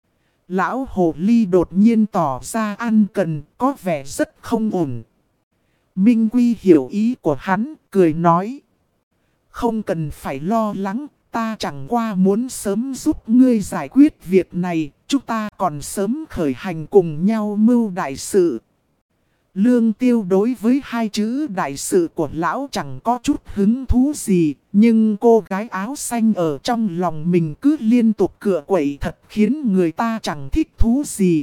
Lão hồ ly đột nhiên tỏ ra ăn cần, có vẻ rất không ổn. Minh Quy hiểu ý của hắn, cười nói. Không cần phải lo lắng, ta chẳng qua muốn sớm giúp ngươi giải quyết việc này, chúng ta còn sớm khởi hành cùng nhau mưu đại sự. Lương Tiêu đối với hai chữ đại sự của lão chẳng có chút hứng thú gì, nhưng cô gái áo xanh ở trong lòng mình cứ liên tục cựa quậy thật khiến người ta chẳng thích thú gì.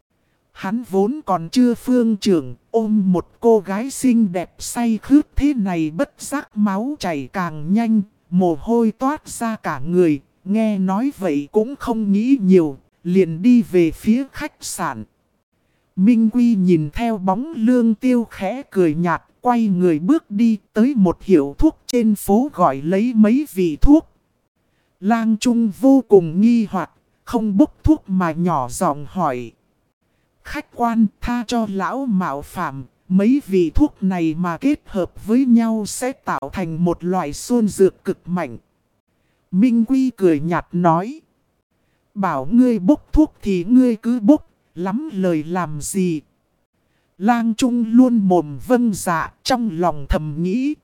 Hắn vốn còn chưa phương trưởng, ôm một cô gái xinh đẹp say khướt thế này bất giác máu chảy càng nhanh, mồ hôi toát ra cả người, nghe nói vậy cũng không nghĩ nhiều, liền đi về phía khách sạn. Minh Quy nhìn theo bóng Lương Tiêu khẽ cười nhạt, quay người bước đi tới một hiệu thuốc trên phố gọi lấy mấy vị thuốc. Lang Trung vô cùng nghi hoặc, không bốc thuốc mà nhỏ giọng hỏi. Khách quan tha cho lão mạo phạm, mấy vị thuốc này mà kết hợp với nhau sẽ tạo thành một loại xuân dược cực mạnh. Minh Quy cười nhạt nói. Bảo ngươi bốc thuốc thì ngươi cứ bốc, lắm lời làm gì. Lang Trung luôn mồm vâng dạ, trong lòng thầm nghĩ.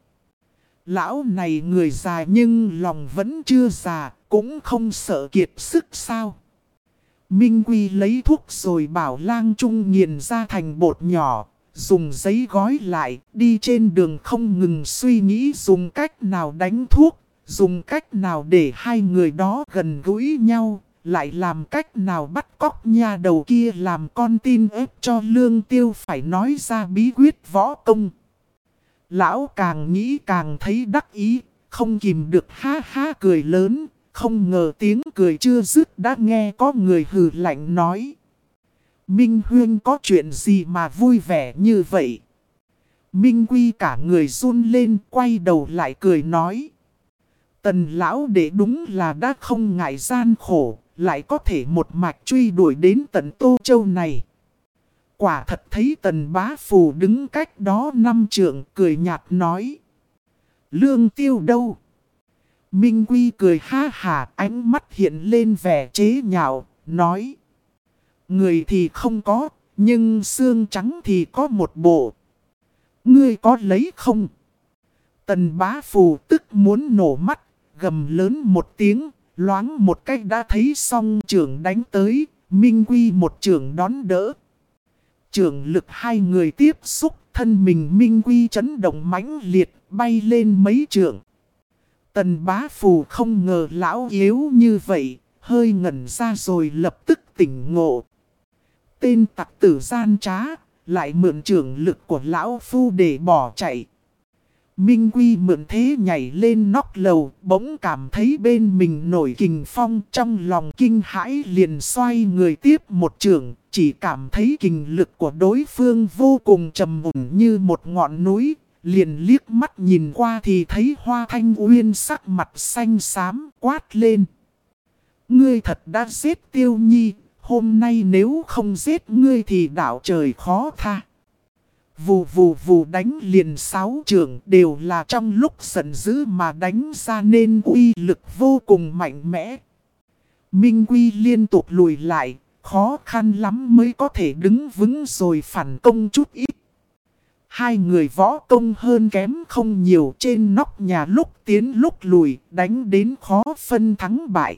Lão này người già nhưng lòng vẫn chưa già, cũng không sợ kiệt sức sao. Minh Quy lấy thuốc rồi bảo Lang Trung nghiền ra thành bột nhỏ, dùng giấy gói lại, đi trên đường không ngừng suy nghĩ dùng cách nào đánh thuốc, dùng cách nào để hai người đó gần gũi nhau, lại làm cách nào bắt cóc nha đầu kia làm con tin ép cho Lương Tiêu phải nói ra bí quyết võ công. Lão càng nghĩ càng thấy đắc ý, không kìm được ha ha cười lớn. Không ngờ tiếng cười chưa dứt đã nghe có người hừ lạnh nói. Minh Huyên có chuyện gì mà vui vẻ như vậy? Minh Quy cả người run lên quay đầu lại cười nói. Tần lão đệ đúng là đã không ngại gian khổ, lại có thể một mạch truy đuổi đến tận Tô Châu này. Quả thật thấy Tần bá phù đứng cách đó 5 trượng cười nhạt nói. Lương Tiêu đâu? Minh Quy cười ha hà, ánh mắt hiện lên vẻ chế nhạo, nói. Người thì không có, nhưng xương trắng thì có một bộ. Ngươi có lấy không? Tần bá phù tức muốn nổ mắt, gầm lớn một tiếng, loáng một cách đã thấy song trưởng đánh tới, Minh Quy một trưởng đón đỡ. Trưởng lực hai người tiếp xúc, thân mình Minh Quy chấn động mãnh liệt, bay lên mấy trượng. Tần Bá Phù không ngờ lão yếu như vậy, hơi ngẩn ra rồi lập tức tỉnh ngộ. Tên tặc tử gian trá, lại mượn trưởng lực của lão phu để bỏ chạy. Minh Quy mượn thế nhảy lên nóc lầu, bỗng cảm thấy bên mình nổi kình phong, trong lòng kinh hãi liền xoay người tiếp một trường, chỉ cảm thấy kình lực của đối phương vô cùng trầm ổn như một ngọn núi, liền liếc mắt nhìn qua thì thấy Hoa Thanh Uyên sắc mặt xanh xám quát lên. Ngươi thật đã giết Tiêu Nhi, hôm nay nếu không giết ngươi thì đạo trời khó tha. Vù vù vù đánh liền 6 trường đều là trong lúc giận dữ mà đánh ra nên uy lực vô cùng mạnh mẽ. Minh Quy liên tục lùi lại, khó khăn lắm mới có thể đứng vững rồi phản công chút ít. Hai người võ công hơn kém không nhiều trên nóc nhà lúc tiến lúc lùi, đánh đến khó phân thắng bại.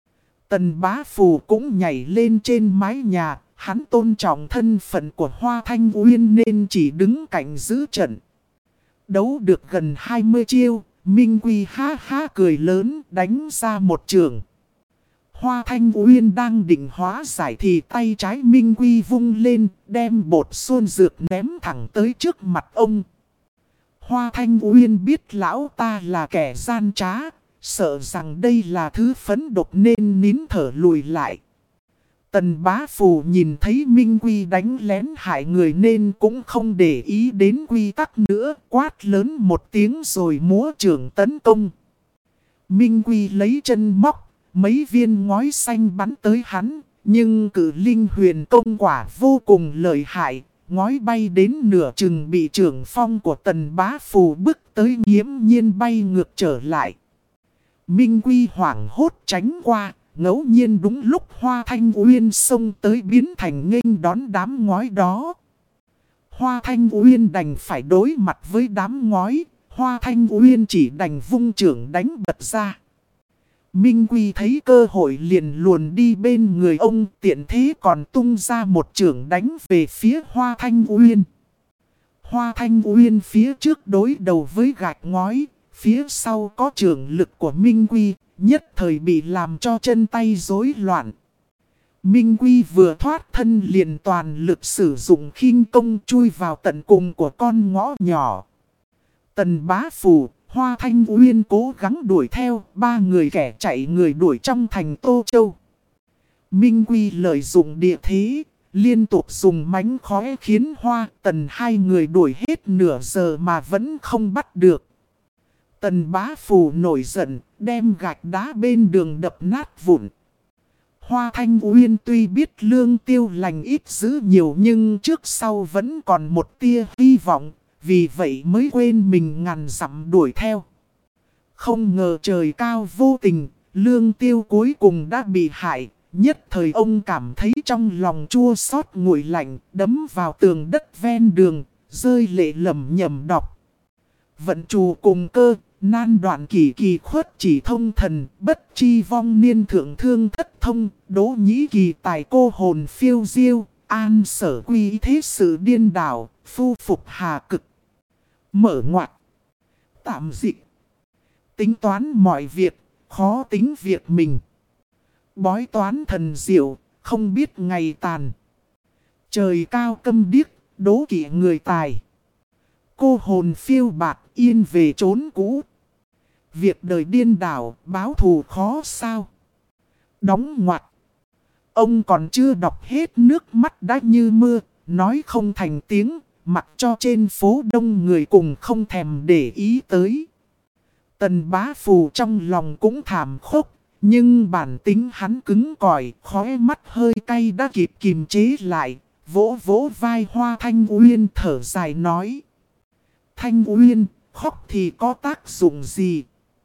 Tần Bá Phù cũng nhảy lên trên mái nhà, hắn tôn trọng thân phận của Hoa Thanh Uyên nên chỉ đứng cạnh giữ trận. Đấu được gần 20 chiêu, Minh Quy ha ha cười lớn đánh ra một trường. Hoa Thanh Uyên đang định hóa giải thì tay trái Minh Quy vung lên, đem bột xuân dược ném thẳng tới trước mặt ông. Hoa Thanh Uyên biết lão ta là kẻ gian trá, sợ rằng đây là thứ phấn độc nên nín thở lùi lại. Tần Bá Phù nhìn thấy Minh Quy đánh lén hại người nên cũng không để ý đến quy tắc nữa, quát lớn một tiếng rồi múa trường tấn công. Minh Quy lấy chân móc, mấy viên ngói xanh bắn tới hắn, nhưng cử linh huyền công quả vô cùng lợi hại, ngói bay đến nửa chừng bị trưởng phong của Tần Bá Phù bức tới nghiễm nhiên bay ngược trở lại. Minh Quy hoảng hốt tránh qua, ngẫu nhiên đúng lúc Hoa Thanh Uyên xông tới biến thành nghênh đón đám ngói đó. Hoa Thanh Uyên đành phải đối mặt với đám ngói, Hoa Thanh Uyên chỉ đành vung trưởng đánh bật ra. Minh Quy thấy cơ hội liền luồn đi bên người ông, tiện thế còn tung ra một trưởng đánh về phía Hoa Thanh Uyên. Hoa Thanh Uyên phía trước đối đầu với gạch ngói, phía sau có trưởng lực của Minh Quy, nhất thời bị làm cho chân tay rối loạn. Minh Quy vừa thoát thân liền toàn lực sử dụng khinh công chui vào tận cùng của con ngõ nhỏ. Tần Bá Phù, Hoa Thanh Uyên cố gắng đuổi theo, ba người kẻ chạy người đuổi trong thành Tô Châu. Minh Quy lợi dụng địa thế, liên tục dùng mánh khóe khiến Hoa Tần hai người đuổi hết nửa giờ mà vẫn không bắt được. Tần Bá Phù nổi giận, đem gạch đá bên đường đập nát vụn. Hoa Thanh Uyên tuy biết lương tiêu lành ít dữ nhiều nhưng trước sau vẫn còn một tia hy vọng, vì vậy mới quên mình ngàn dặm đuổi theo. Không ngờ trời cao vô tình, lương tiêu cuối cùng đã bị hại, nhất thời ông cảm thấy trong lòng chua xót nguội lạnh, đấm vào tường đất ven đường, rơi lệ lẩm nhẩm đọc. Vận trù cùng cơ, nan đoạn kỳ kỳ khuất chỉ thông thần, bất chi vong niên thượng thương thất thông, đỗ nhĩ kỳ tài cô hồn phiêu diêu, an sở quy thế sự điên đảo, phu phục hà cực. Mở ngoặt. Tạm dịch. Tính toán mọi việc, khó tính việc mình. Bói toán thần diệu, không biết ngày tàn. Trời cao câm điếc, đố kỵ người tài. Cô hồn phiêu bạt yên về chốn cũ. Việc đời điên đảo báo thù khó sao. Đóng ngoặt. Ông còn chưa đọc hết nước mắt đã như mưa. Nói không thành tiếng. Mặc cho trên phố đông người cùng không thèm để ý tới. Tần Bá Phù trong lòng cũng thảm khốc. Nhưng bản tính hắn cứng cỏi, khóe mắt hơi cay đã kịp kìm chế lại. Vỗ vỗ vai Hoa Thanh Uyên thở dài nói. Thanh Uyên, khóc thì có tác dụng gì?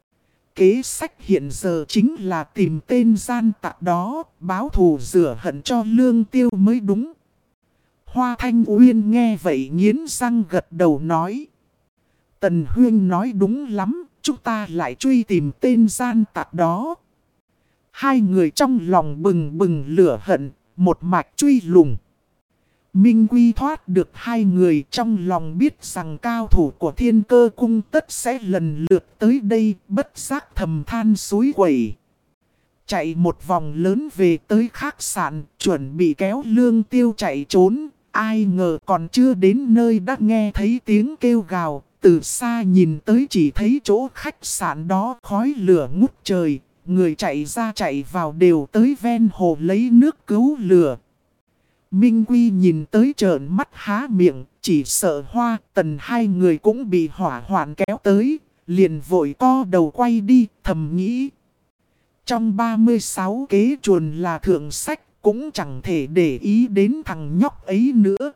Kế sách hiện giờ chính là tìm tên gian tặc đó, báo thù rửa hận cho lương tiêu mới đúng. Hoa Thanh Uyên nghe vậy nghiến răng gật đầu nói. Tần Huyên nói đúng lắm, chúng ta lại truy tìm tên gian tặc đó. Hai người trong lòng bừng bừng lửa hận, một mạch truy lùng. Minh Quy thoát được hai người, trong lòng biết rằng cao thủ của Thiên Cơ cung tất sẽ lần lượt tới đây, bất giác thầm than suối quẩy. Chạy một vòng lớn về tới khách sạn, chuẩn bị kéo Lương Tiêu chạy trốn. Ai ngờ còn chưa đến nơi đã nghe thấy tiếng kêu gào, từ xa nhìn tới chỉ thấy chỗ khách sạn đó khói lửa ngút trời. Người chạy ra chạy vào đều tới ven hồ lấy nước cứu lửa. Minh Quy nhìn tới trợn mắt há miệng, chỉ sợ Hoa Tần hai người cũng bị hỏa hoạn kéo tới, liền vội co đầu quay đi, thầm nghĩ. Trong 36 kế chuồn là thượng sách, cũng chẳng thể để ý đến thằng nhóc ấy nữa.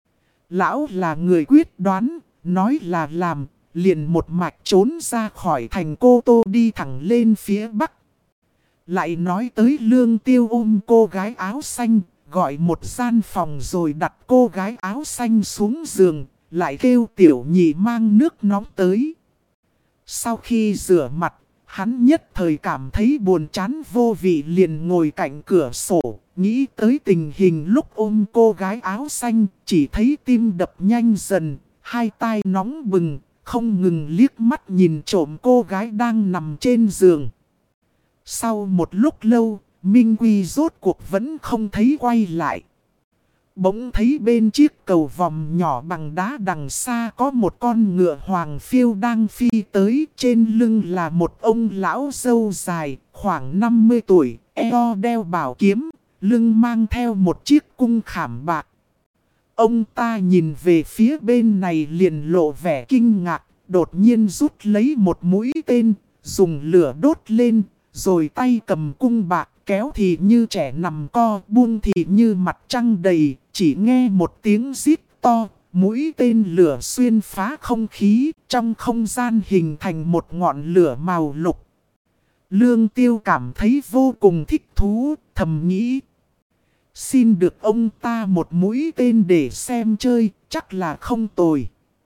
Lão là người quyết đoán, nói là làm, liền một mạch trốn ra khỏi thành Cô Tô đi thẳng lên phía bắc. Lại nói tới Lương Tiêu ôm cô gái áo xanh, gọi một gian phòng rồi đặt cô gái áo xanh xuống giường, lại kêu tiểu nhị mang nước nóng tới. Sau khi rửa mặt, hắn nhất thời cảm thấy buồn chán vô vị, liền ngồi cạnh cửa sổ, nghĩ tới tình hình lúc ôm cô gái áo xanh, chỉ thấy tim đập nhanh dần, hai tai nóng bừng, không ngừng liếc mắt nhìn trộm cô gái đang nằm trên giường. Sau một lúc lâu, Minh Quy rốt cuộc vẫn không thấy quay lại. Bỗng thấy bên chiếc cầu vòm nhỏ bằng đá đằng xa có một con ngựa hoàng phiêu đang phi tới. Trên lưng là một ông lão râu dài, khoảng 50 tuổi, eo đeo bảo kiếm, lưng mang theo một chiếc cung khảm bạc. Ông ta nhìn về phía bên này liền lộ vẻ kinh ngạc, đột nhiên rút lấy một mũi tên, dùng lửa đốt lên, rồi tay cầm cung bạc kéo thì như trẻ nằm co, buông thì như mặt trăng đầy, chỉ nghe một tiếng rít to, mũi tên lửa xuyên phá không khí, trong không gian hình thành một ngọn lửa màu lục. Lương Tiêu cảm thấy vô cùng thích thú, thầm nghĩ. Xin được ông ta một mũi tên để xem chơi, chắc là không tồi.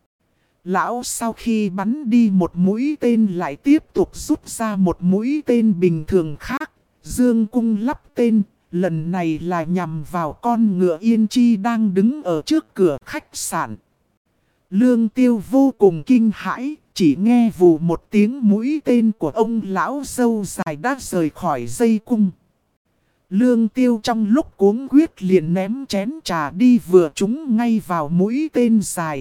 Lão sau khi bắn đi một mũi tên lại tiếp tục rút ra một mũi tên bình thường khác. Dương cung lắp tên, lần này là nhằm vào con ngựa Yên Chi đang đứng ở trước cửa khách sạn. Lương Tiêu vô cùng kinh hãi, chỉ nghe vù một tiếng mũi tên của ông lão râu dài đã rời khỏi dây cung. Lương Tiêu trong lúc cuống quyết liền ném chén trà đi vừa trúng ngay vào mũi tên dài.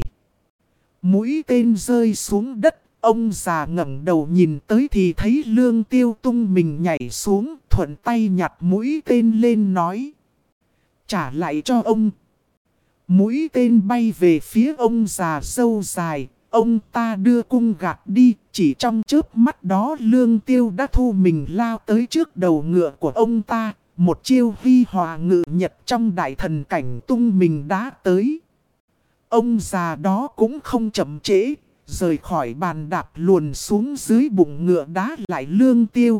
Mũi tên rơi xuống đất, ông già ngẩng đầu nhìn tới thì thấy Lương Tiêu tung mình nhảy xuống, thuận tay nhặt mũi tên lên nói. Trả lại cho ông. Mũi tên bay về phía ông già râu dài, ông ta đưa cung gạt đi, chỉ trong chớp mắt đó Lương Tiêu đã thu mình lao tới trước đầu ngựa của ông ta, một chiêu vi hòa ngự nhật trong đại thần cảnh tung mình đá tới. Ông già đó cũng không chậm trễ, rời khỏi bàn đạp luồn xuống dưới bụng ngựa đá lại Lương Tiêu.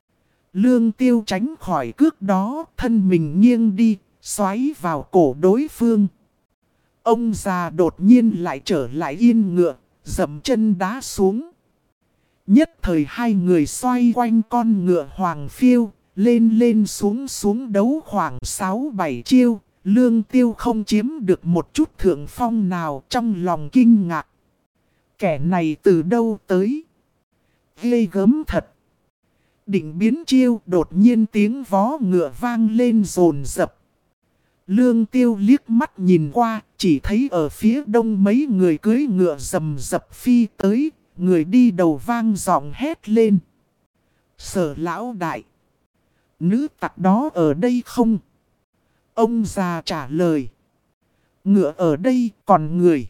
Lương Tiêu tránh khỏi cước đó, thân mình nghiêng đi, xoáy vào cổ đối phương. Ông già đột nhiên lại trở lại yên ngựa, dậm chân đá xuống. Nhất thời hai người xoay quanh con ngựa hoàng phiêu, lên lên xuống xuống đấu khoảng 6-7 chiêu. Lương Tiêu không chiếm được một chút thượng phong nào, trong lòng kinh ngạc. Kẻ này từ đâu tới? Ghê gớm thật. Định biến chiêu, đột nhiên tiếng vó ngựa vang lên rồn rập. Lương Tiêu liếc mắt nhìn qua, chỉ thấy ở phía đông mấy người cưỡi ngựa rầm rập phi tới, người đi đầu vang giọng hét lên. Sở lão đại, nữ tặc đó ở đây không? Ông già trả lời. Ngựa ở đây, còn người.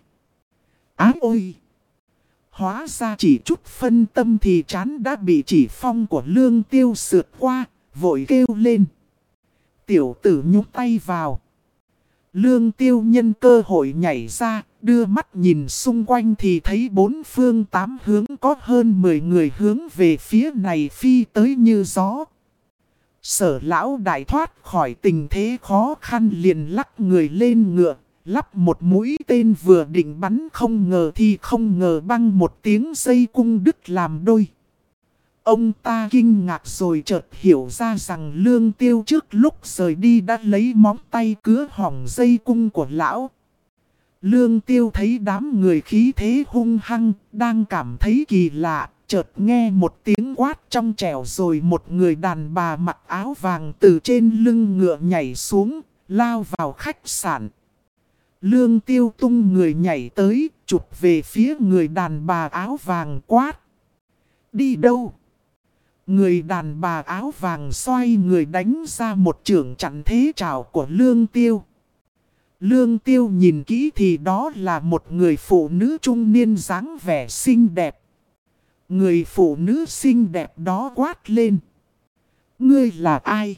Á ôi! Hóa ra chỉ chút phân tâm thì chán đã bị chỉ phong của Lương Tiêu sượt qua, vội kêu lên. Tiểu tử nhúc tay vào. Lương Tiêu nhân cơ hội nhảy ra, đưa mắt nhìn xung quanh thì thấy bốn phương tám hướng có hơn 10 người hướng về phía này phi tới như gió. Sở lão đại thoát khỏi tình thế khó khăn liền lắc người lên ngựa, lắp một mũi tên vừa định bắn không ngờ thì không ngờ băng một tiếng dây cung đứt làm đôi. Ông ta kinh ngạc rồi chợt hiểu ra rằng Lương Tiêu trước lúc rời đi đã lấy móng tay cứa hỏng dây cung của lão. Lương Tiêu thấy đám người khí thế hung hăng, đang cảm thấy kỳ lạ, chợt nghe một tiếng quát trong trẻo rồi một người đàn bà mặc áo vàng từ trên lưng ngựa nhảy xuống, lao vào khách sạn. Lương Tiêu tung người nhảy tới, chụp về phía người đàn bà áo vàng quát. Đi đâu? Người đàn bà áo vàng xoay người đánh ra một chưởng chặn thế trảo của Lương Tiêu. Lương Tiêu nhìn kỹ thì đó là một người phụ nữ trung niên dáng vẻ xinh đẹp. Người phụ nữ xinh đẹp đó quát lên. Ngươi là ai?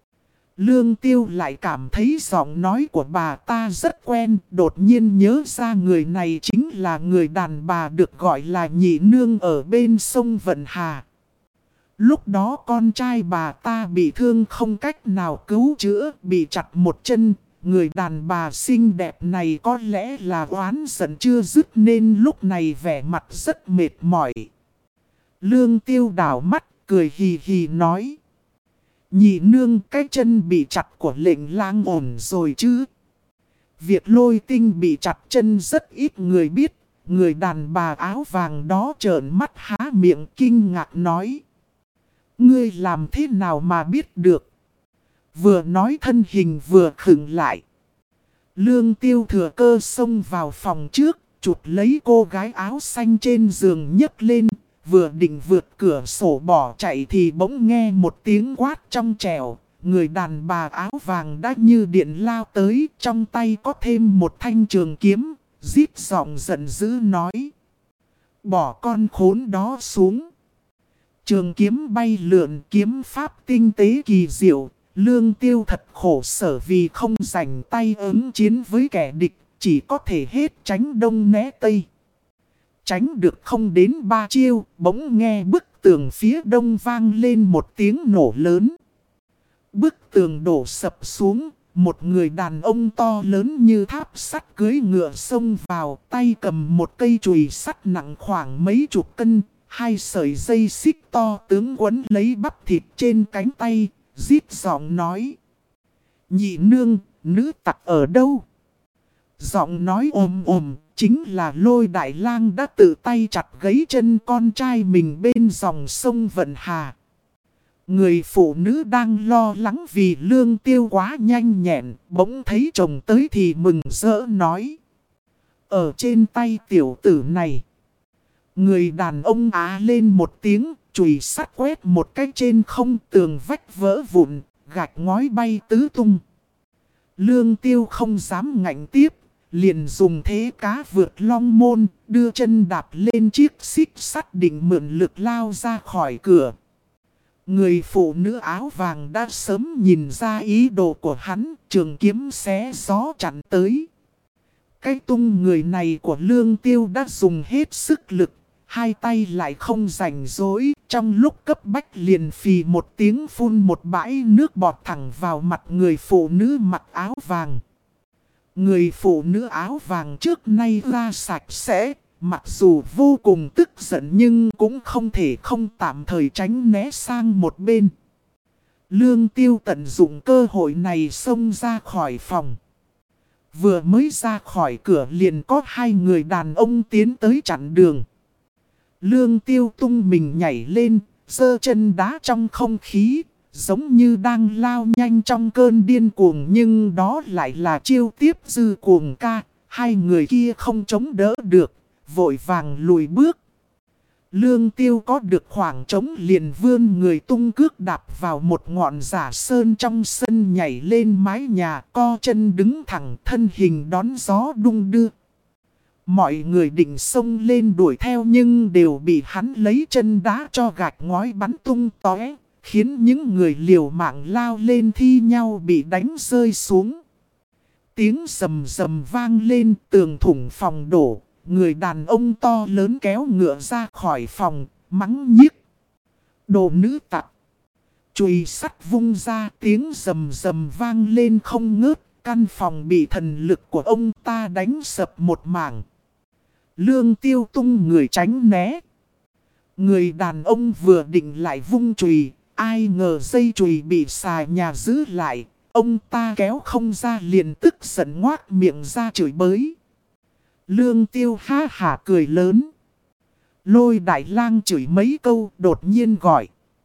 Lương Tiêu lại cảm thấy giọng nói của bà ta rất quen, đột nhiên nhớ ra người này chính là người đàn bà được gọi là Nhị Nương ở bên sông Vận Hà. Lúc đó con trai bà ta bị thương không cách nào cứu chữa, bị chặt một chân. Người đàn bà xinh đẹp này có lẽ là oán giận chưa dứt nên lúc này vẻ mặt rất mệt mỏi. Lương Tiêu đảo mắt, cười hì hì nói. Nhị nương, cái chân bị chặt của lệnh lang ổn rồi chứ? Việc Lôi Tinh bị chặt chân rất ít người biết. Người đàn bà áo vàng đó trợn mắt há miệng kinh ngạc nói. Ngươi làm thế nào mà biết được? Vừa nói thân hình vừa khựng lại. Lương Tiêu thừa cơ xông vào phòng trước, chụp lấy cô gái áo xanh trên giường nhấc lên. Vừa định vượt cửa sổ bỏ chạy thì bỗng nghe một tiếng quát trong trẻo. Người đàn bà áo vàng đã như điện lao tới, trong tay có thêm một thanh trường kiếm, rít giọng giận dữ nói. Bỏ con khốn đó xuống. Trường kiếm bay lượn, kiếm pháp tinh tế kỳ diệu. Lương Tiêu thật khổ sở vì không rảnh tay ứng chiến với kẻ địch, chỉ có thể hết tránh đông né tây. Tránh được không đến 3 chiêu, bỗng nghe bức tường phía đông vang lên một tiếng nổ lớn. Bức tường đổ sập xuống, một người đàn ông to lớn như tháp sắt cưỡi ngựa xông vào, tay cầm một cây chùy sắt nặng khoảng mấy chục cân, hai sợi dây xích to tướng quấn lấy bắp thịt trên cánh tay, rít giọng nói. Nhị nương, nữ tặc ở đâu? Giọng nói ồm ồm, chính là Lôi Đại Lang đã tự tay chặt gãy chân con trai mình bên dòng sông Vận Hà. Người phụ nữ đang lo lắng vì Lương Tiêu quá nhanh nhẹn, bỗng thấy chồng tới thì mừng rỡ nói. Ở trên tay tiểu tử này. Người đàn ông á lên một tiếng, chùy sắt quét một cái trên không, tường vách vỡ vụn, gạch ngói bay tứ tung. Lương Tiêu không dám ngạnh tiếp, liền dùng thế cá vượt long môn, đưa chân đạp lên chiếc xích sắt định mượn lực lao ra khỏi cửa. Người phụ nữ áo vàng đã sớm nhìn ra ý đồ của hắn, trường kiếm xé gió chặn tới. Cái tung người này của Lương Tiêu đã dùng hết sức lực, hai tay lại không rảnh rỗi, trong lúc cấp bách liền phì một tiếng phun một bãi nước bọt thẳng vào mặt người phụ nữ mặc áo vàng. Người phụ nữ áo vàng trước nay ra sạch sẽ, mặc dù vô cùng tức giận nhưng cũng không thể không tạm thời tránh né sang một bên. Lương Tiêu tận dụng cơ hội này xông ra khỏi phòng. Vừa mới ra khỏi cửa liền có hai người đàn ông tiến tới chặn đường. Lương Tiêu tung mình nhảy lên, giơ chân đá trong không khí, giống như đang lao nhanh trong cơn điên cuồng, nhưng đó lại là chiêu tiếp dư cuồng ca. Hai người kia không chống đỡ được, vội vàng lùi bước. Lương Tiêu có được khoảng trống liền vươn người tung cước đạp vào một ngọn giả sơn trong sân, nhảy lên mái nhà, co chân đứng thẳng, thân hình đón gió đung đưa. Mọi người định xông lên đuổi theo nhưng đều bị hắn lấy chân đá cho gạch ngói bắn tung tóe, khiến những người liều mạng lao lên thi nhau bị đánh rơi xuống. Tiếng rầm rầm vang lên, tường thủng phòng đổ, người đàn ông to lớn kéo ngựa ra khỏi phòng, mắng nhiếc. Đồ nữ tặc. Chùy sắt vung ra, tiếng rầm rầm vang lên không ngớt, căn phòng bị thần lực của ông ta đánh sập một mảng. Lương Tiêu tung người tránh né. Người đàn ông vừa định lại vung chùy, ai ngờ dây chùy bị xà nhà giữ lại. Ông ta kéo không ra liền tức giận ngoác miệng ra chửi bới. Lương Tiêu ha hả cười lớn. Lôi Đại Lang chửi mấy câu đột nhiên gọi.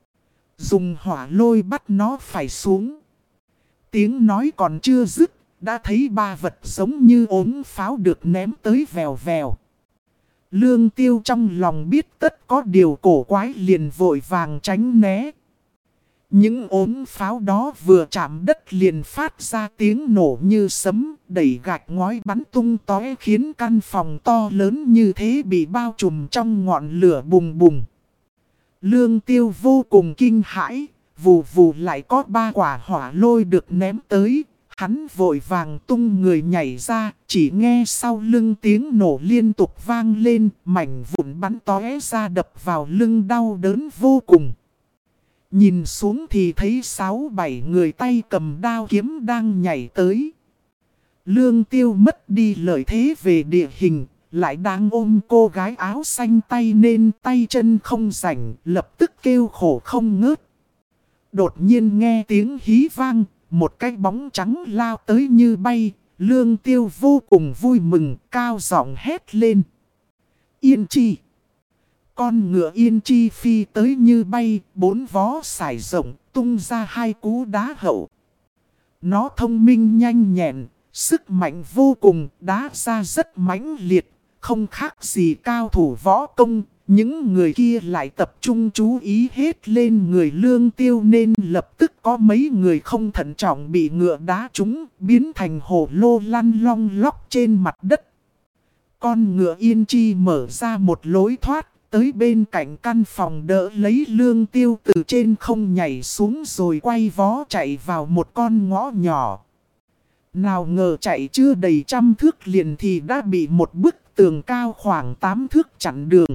Dùng hỏa lôi bắt nó phải xuống. Tiếng nói còn chưa dứt, đã thấy ba vật giống như ốm pháo được ném tới vèo vèo. Lương Tiêu trong lòng biết tất có điều cổ quái liền vội vàng tránh né. Những ốm pháo đó vừa chạm đất liền phát ra tiếng nổ như sấm, đẩy gạch ngói bắn tung tóe khiến căn phòng to lớn như thế bị bao trùm trong ngọn lửa bùng bùng. Lương Tiêu vô cùng kinh hãi, vù vù lại có 3 quả hỏa lôi được ném tới. Hắn vội vàng tung người nhảy ra, chỉ nghe sau lưng tiếng nổ liên tục vang lên, mảnh vụn bắn tóe ra đập vào lưng đau đớn vô cùng. Nhìn xuống thì thấy 6-7 người tay cầm đao kiếm đang nhảy tới. Lương Tiêu mất đi lợi thế về địa hình, lại đang ôm cô gái áo xanh tay nên tay chân không rảnh, lập tức kêu khổ không ngớt. Đột nhiên nghe tiếng hí vang, một cái bóng trắng lao tới như bay, Lương Tiêu vô cùng vui mừng, cao giọng hét lên. Yên Chi! Con ngựa Yên Chi phi tới như bay, 4 vó sải rộng, tung ra 2 cú đá hậu. Nó thông minh nhanh nhẹn, sức mạnh vô cùng, đá ra rất mãnh liệt, không khác gì cao thủ võ công. Những người kia lại tập trung chú ý hết lên người Lương Tiêu nên lập tức có mấy người không thận trọng bị ngựa đá trúng, biến thành hồ lô lăn long lóc trên mặt đất. Con ngựa Yên Chi mở ra một lối thoát, tới bên cạnh căn phòng đỡ lấy Lương Tiêu từ trên không nhảy xuống rồi quay vó chạy vào một con ngõ nhỏ. Nào ngờ chạy chưa đầy 100 thước liền thì đã bị một bức tường cao khoảng 8 thước chặn đường.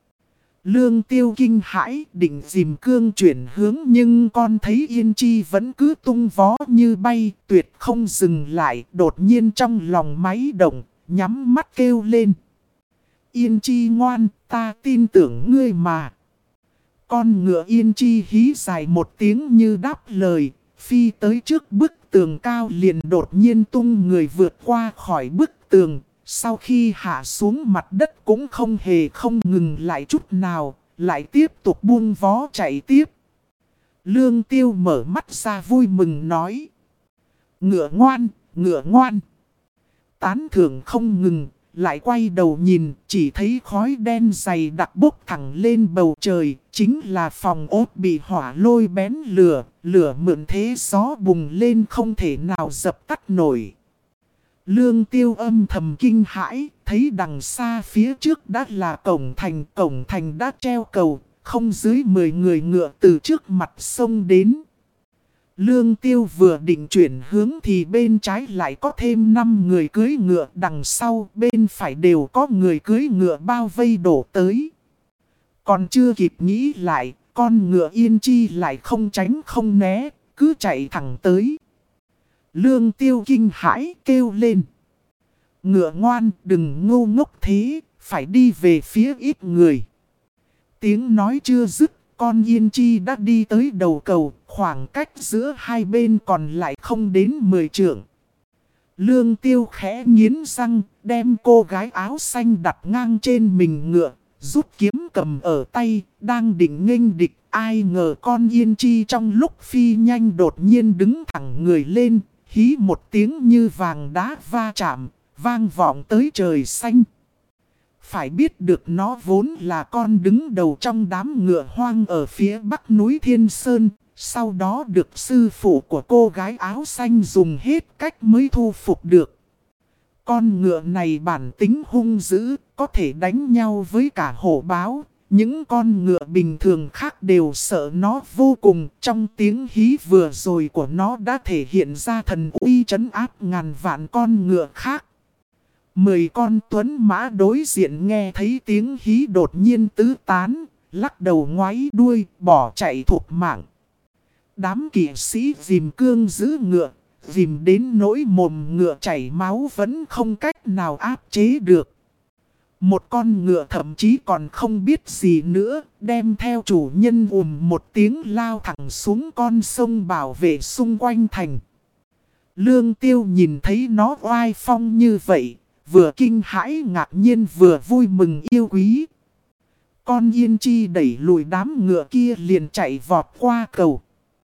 Lương Tiêu kinh hãi định dìm cương chuyển hướng nhưng con thấy Yên Chi vẫn cứ tung vó như bay tuyệt không dừng lại. Đột nhiên trong lòng máy động, nhắm mắt kêu lên. Yên Chi ngoan, ta tin tưởng ngươi mà. Con ngựa Yên Chi hí dài một tiếng như đáp lời, phi tới trước bức tường cao liền đột nhiên tung người vượt qua khỏi bức tường. Sau khi hạ xuống mặt đất cũng không hề không ngừng lại chút nào, lại tiếp tục buông vó chạy tiếp. Lương Tiêu mở mắt ra vui mừng nói. Ngựa ngoan, ngựa ngoan. Tán thưởng không ngừng, lại quay đầu nhìn, chỉ thấy khói đen dày đặc bốc thẳng lên bầu trời. Chính là phòng ốt bị hỏa lôi bén lửa, lửa mượn thế gió bùng lên không thể nào dập tắt nổi. Lương Tiêu âm thầm kinh hãi, thấy đằng xa phía trước đã là cổng thành đã treo cầu, không dưới 10 người ngựa từ trước mặt sông đến. Lương Tiêu vừa định chuyển hướng thì bên trái lại có thêm 5 người cưỡi ngựa, đằng sau bên phải đều có người cưỡi ngựa bao vây đổ tới. Còn chưa kịp nghĩ lại, con ngựa Yên Chi lại không tránh không né, cứ chạy thẳng tới. Lương Tiêu kinh hãi kêu lên. Ngựa ngoan đừng ngu ngốc thế, phải đi về phía ít người. Tiếng nói chưa dứt, con Yên Chi đã đi tới đầu cầu, khoảng cách giữa hai bên còn lại không đến 10 trượng. Lương Tiêu khẽ nghiến răng, đem cô gái áo xanh đặt ngang trên mình ngựa, rút kiếm cầm ở tay, đang định nghênh địch. Ai ngờ con Yên Chi trong lúc phi nhanh đột nhiên đứng thẳng người lên, hí một tiếng như vàng đá va chạm, vang vọng tới trời xanh. Phải biết được nó vốn là con đứng đầu trong đám ngựa hoang ở phía bắc núi Thiên Sơn, sau đó được sư phụ của cô gái áo xanh dùng hết cách mới thu phục được. Con ngựa này bản tính hung dữ, có thể đánh nhau với cả hổ báo. Những con ngựa bình thường khác đều sợ nó vô cùng. Trong tiếng hí vừa rồi của nó đã thể hiện ra thần uy trấn áp ngàn vạn con ngựa khác. 10 con tuấn mã đối diện nghe thấy tiếng hí đột nhiên tứ tán, lắc đầu ngoáy đuôi, bỏ chạy thục mạng. Đám kỵ sĩ dìm cương giữ ngựa, dìm đến nỗi mồm ngựa chảy máu vẫn không cách nào áp chế được. Một con ngựa thậm chí còn không biết gì nữa, đem theo chủ nhân một tiếng lao thẳng xuống con sông bảo vệ xung quanh thành. Lương Tiêu nhìn thấy nó oai phong như vậy, vừa kinh hãi ngạc nhiên vừa vui mừng yêu quý. Con Yên Chi đẩy lùi đám ngựa kia liền chạy vọt qua cầu.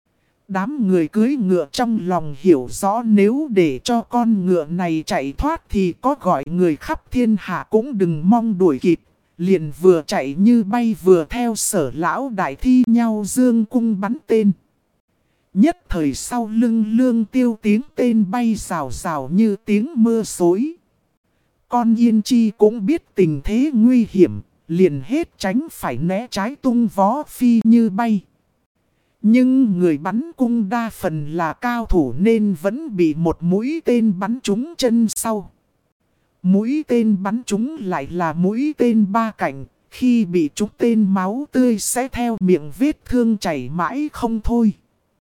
Đám người cưới ngựa trong lòng hiểu rõ nếu để cho con ngựa này chạy thoát thì có gọi người khắp thiên hạ cũng đừng mong đuổi kịp. Liền vừa chạy như bay vừa theo Sở lão đại thi nhau dương cung bắn tên. Nhất thời sau lưng Lương Tiêu tiếng tên bay rào rào như tiếng mưa xối. Con Yên Chi cũng biết tình thế nguy hiểm, liền hết tránh phải né trái tung vó phi như bay. Nhưng người bắn cung đa phần là cao thủ nên vẫn bị một mũi tên bắn trúng chân sau. Mũi tên bắn trúng lại là mũi tên ba cạnh, khi bị trúng tên máu tươi sẽ theo miệng vết thương chảy mãi không thôi.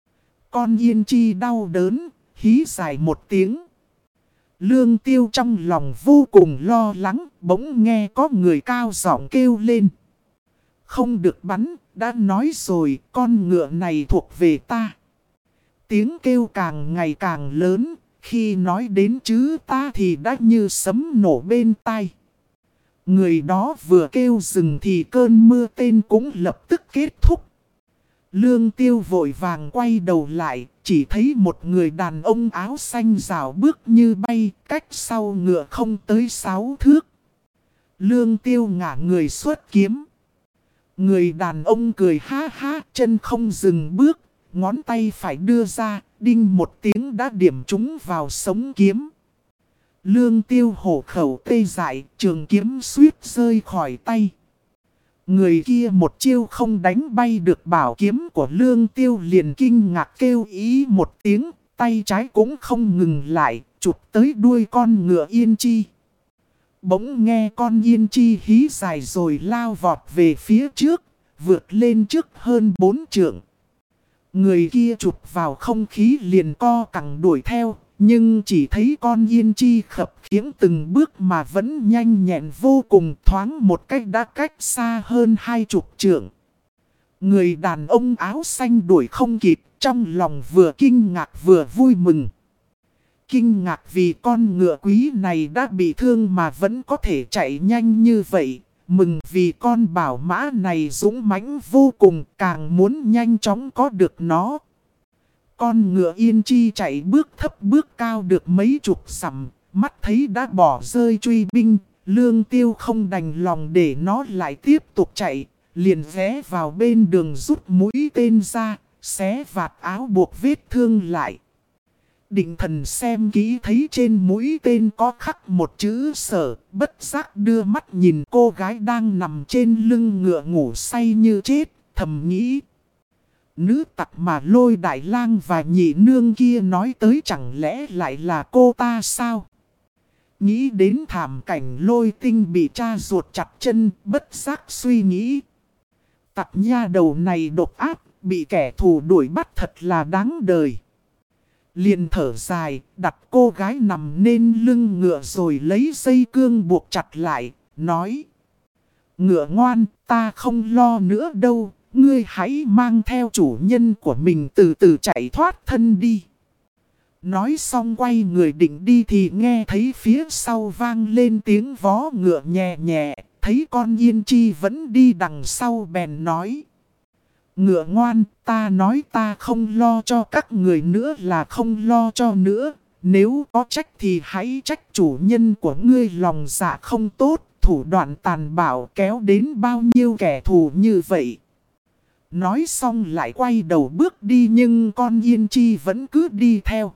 Con Yên Chi đau đớn, hí dài một tiếng. Lương Tiêu trong lòng vô cùng lo lắng, bỗng nghe có người cao giọng kêu lên. Không được bắn, đã nói rồi, con ngựa này thuộc về ta. Tiếng kêu càng ngày càng lớn, khi nói đến chữ ta thì đã như sấm nổ bên tai. Người đó vừa kêu dừng thì cơn mưa tên cũng lập tức kết thúc. Lương Tiêu vội vàng quay đầu lại, chỉ thấy một người đàn ông áo xanh rào bước như bay, cách sau ngựa không tới 6 thước. Lương Tiêu ngả người xuất kiếm. Người đàn ông cười ha ha, chân không dừng bước, ngón tay phải đưa ra, đinh một tiếng đã điểm trúng vào sống kiếm. Lương Tiêu hổ khẩu tê dại, trường kiếm suýt rơi khỏi tay. Người kia một chiêu không đánh bay được bảo kiếm của Lương Tiêu liền kinh ngạc kêu ý một tiếng, tay trái cũng không ngừng lại, chụp tới đuôi con ngựa Yên Chi. Bỗng nghe con Yên Chi hí dài rồi lao vọt về phía trước, vượt lên trước hơn 4 trượng. Người kia chụp vào không khí liền co cẳng đuổi theo, nhưng chỉ thấy con Yên Chi khập khiễng từng bước mà vẫn nhanh nhẹn vô cùng, thoáng một cách đã cách xa hơn 20 trượng. Người đàn ông áo xanh đuổi không kịp, trong lòng vừa kinh ngạc vừa vui mừng. Kinh ngạc vì con ngựa quý này đã bị thương mà vẫn có thể chạy nhanh như vậy. Mừng vì con bảo mã này dũng mãnh vô cùng, càng muốn nhanh chóng có được nó. Con ngựa Yên Chi chạy bước thấp bước cao được mấy chục dặm, mắt thấy đã bỏ rơi truy binh. Lương Tiêu không đành lòng để nó lại tiếp tục chạy, liền ghé vào bên đường rút mũi tên ra, xé vạt áo buộc vết thương lại. Định thần xem kỹ thấy trên mũi tên có khắc một chữ Sở, bất giác đưa mắt nhìn cô gái đang nằm trên lưng ngựa ngủ say như chết, thầm nghĩ. Nữ tặc mà Lôi Đại Lang và nhị nương kia nói tới chẳng lẽ lại là cô ta sao? Nghĩ đến thảm cảnh Lôi Tinh bị cha ruột chặt chân, bất giác suy nghĩ. Tặc nha đầu này độc ác, bị kẻ thù đuổi bắt thật là đáng đời. Liền thở dài, đặt cô gái nằm lên lưng ngựa rồi lấy dây cương buộc chặt lại, nói. Ngựa ngoan, ta không lo nữa đâu, ngươi hãy mang theo chủ nhân của mình từ từ chạy thoát thân đi. Nói xong quay người định đi thì nghe thấy phía sau vang lên tiếng vó ngựa nhẹ nhẹ, thấy con Yên Chi vẫn đi đằng sau bèn nói. Ngựa ngoan, ta nói ta không lo cho các người nữa là không lo cho nữa. Nếu có trách thì hãy trách chủ nhân của ngươi lòng dạ không tốt, thủ đoạn tàn bạo kéo đến bao nhiêu kẻ thù như vậy. Nói xong lại quay đầu bước đi nhưng con Yên Chi vẫn cứ đi theo.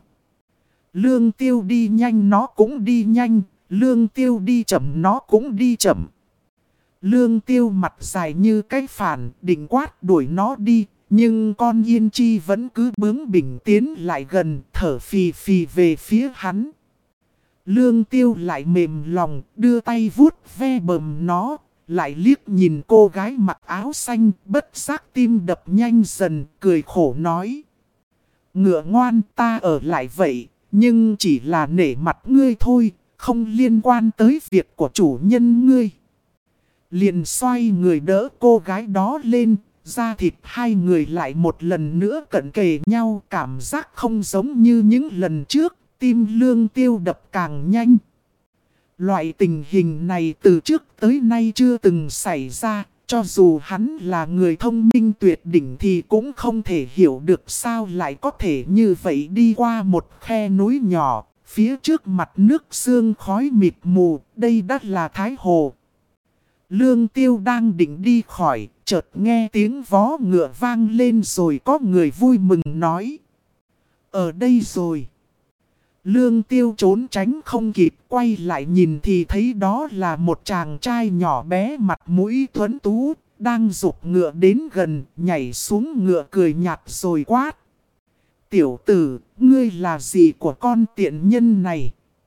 Lương Tiêu đi nhanh nó cũng đi nhanh, Lương Tiêu đi chậm nó cũng đi chậm. Lương Tiêu mặt dài như cái phản, định quát đuổi nó đi, nhưng con Yên Chi vẫn cứ bướng bỉnh tiến lại gần, thở phì phì về phía hắn. Lương Tiêu lại mềm lòng, đưa tay vuốt ve bờm nó, lại liếc nhìn cô gái mặc áo xanh, bất giác tim đập nhanh dần, cười khổ nói. Ngựa ngoan, ta ở lại vậy, nhưng chỉ là nể mặt ngươi thôi, không liên quan tới việc của chủ nhân ngươi. Liền xoay người đỡ cô gái đó lên, da thịt hai người lại một lần nữa cận kề nhau, cảm giác không giống như những lần trước, tim Lương Tiêu đập càng nhanh. Loại tình hình này từ trước tới nay chưa từng xảy ra, cho dù hắn là người thông minh tuyệt đỉnh thì cũng không thể hiểu được sao lại có thể như vậy. Đi qua một khe núi nhỏ, phía trước mặt nước sương khói mịt mù, đây đã là Thái Hồ. Lương Tiêu đang định đi khỏi, chợt nghe tiếng vó ngựa vang lên rồi có người vui mừng nói: ở đây rồi. Lương Tiêu trốn tránh không kịp, quay lại nhìn thì thấy đó là một chàng trai nhỏ bé mặt mũi tuấn tú, đang giục ngựa đến gần, nhảy xuống ngựa cười nhạt rồi quát: tiểu tử, ngươi là gì của con tiện nhân này?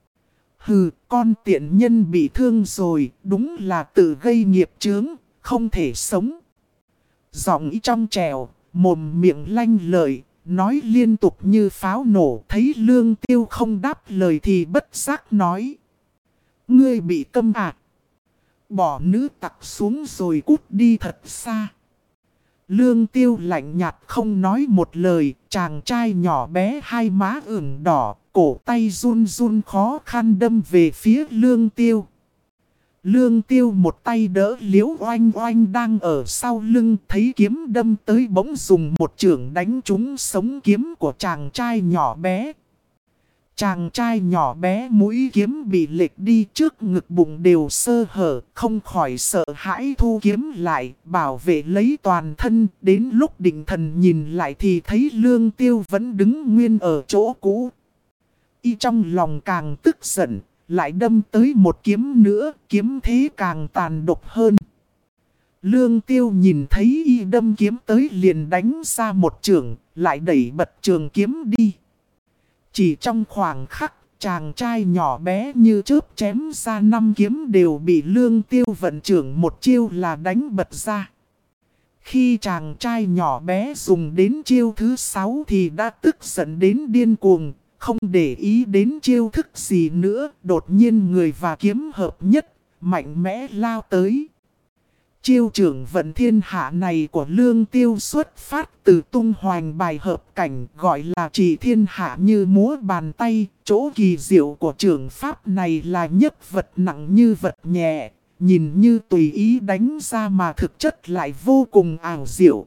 Hừ, con tiện nhân bị thương rồi, đúng là tự gây nghiệp chướng, không thể sống. Giọng trong trẻo, mồm miệng lanh lợi, nói liên tục như pháo nổ. Thấy Lương Tiêu không đáp lời thì bất giác nói: ngươi bị câm à? Bỏ nữ tặc xuống rồi cút đi thật xa. Lương Tiêu lạnh nhạt không nói một lời. Chàng trai nhỏ bé hai má ửng đỏ, cổ tay run run khó khăn đâm về phía Lương Tiêu. Lương Tiêu một tay đỡ Liễu Oanh Oanh đang ở sau lưng, thấy kiếm đâm tới bỗng dùng một chưởng đánh trúng sống kiếm của chàng trai nhỏ bé. Chàng trai nhỏ bé mũi kiếm bị lệch đi, trước ngực bụng đều sơ hở, không khỏi sợ hãi thu kiếm lại, bảo vệ lấy toàn thân. Đến lúc định thần nhìn lại thì thấy Lương Tiêu vẫn đứng nguyên ở chỗ cũ. Y trong lòng càng tức giận, lại đâm tới một kiếm nữa, kiếm thế càng tàn độc hơn. Lương Tiêu nhìn thấy y đâm kiếm tới liền đánh ra một chưởng, lại đẩy bật trường kiếm đi. Chỉ trong khoảng khắc, chàng trai nhỏ bé như chớp chém ra 5 kiếm đều bị Lương Tiêu vận chưởng một chiêu là đánh bật ra. Khi chàng trai nhỏ bé dùng đến chiêu thứ 6 thì đã tức giận đến điên cuồng, không để ý đến chiêu thức gì nữa, đột nhiên người và kiếm hợp nhất, mạnh mẽ lao tới. Chiêu trưởng vận thiên hạ này của Lương Tiêu xuất phát từ tung hoành bài hợp cảnh, gọi là chỉ thiên hạ như múa bàn tay. Chỗ kỳ diệu của trưởng pháp này là nhất vật nặng như vật nhẹ, nhìn như tùy ý đánh ra mà thực chất lại vô cùng ảo diệu.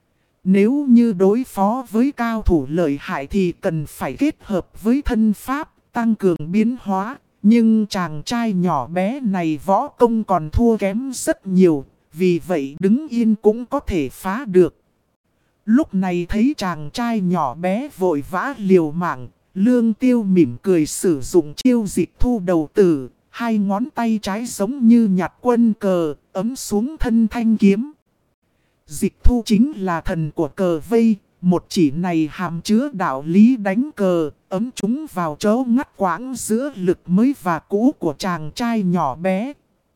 Nếu như đối phó với cao thủ lợi hại thì cần phải kết hợp với thân pháp, tăng cường biến hóa. Nhưng chàng trai nhỏ bé này võ công còn thua kém rất nhiều, vì vậy đứng yên cũng có thể phá được. Lúc này thấy chàng trai nhỏ bé vội vã liều mạng, Lương Tiêu mỉm cười sử dụng chiêu dịch thu đầu tử. Hai ngón tay trái giống như nhặt quân cờ, ấm xuống thân thanh kiếm. Dịch thu chính là thần của cờ vây, một chỉ này hàm chứa đạo lý đánh cờ, ấm chúng vào chỗ ngắt quãng giữa lực mới và cũ của chàng trai nhỏ bé.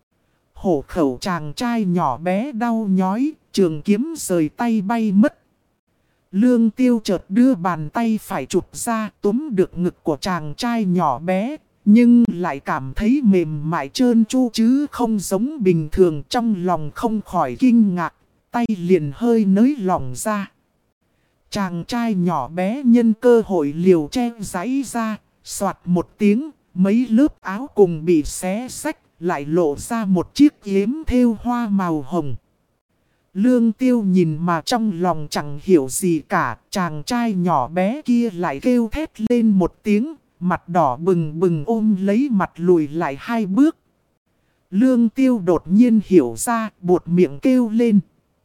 Hổ khẩu chàng trai nhỏ bé đau nhói, trường kiếm rời tay bay mất. Lương Tiêu chợt đưa bàn tay phải chụp ra túm được ngực của chàng trai nhỏ bé, nhưng lại cảm thấy mềm mại trơn tru chứ không giống bình thường. Trong lòng không khỏi kinh ngạc, tay liền hơi nới lỏng ra. Chàng trai nhỏ bé nhân cơ hội liều che giãy ra, soạt một tiếng, mấy lớp áo cùng bị xé xách, lại lộ ra một chiếc yếm thêu hoa màu hồng. Lương Tiêu nhìn mà trong lòng chẳng hiểu gì cả, chàng trai nhỏ bé kia lại kêu thét lên một tiếng, mặt đỏ bừng bừng ôm lấy mặt lùi lại 2 bước. Lương Tiêu đột nhiên hiểu ra, buột miệng kêu lên: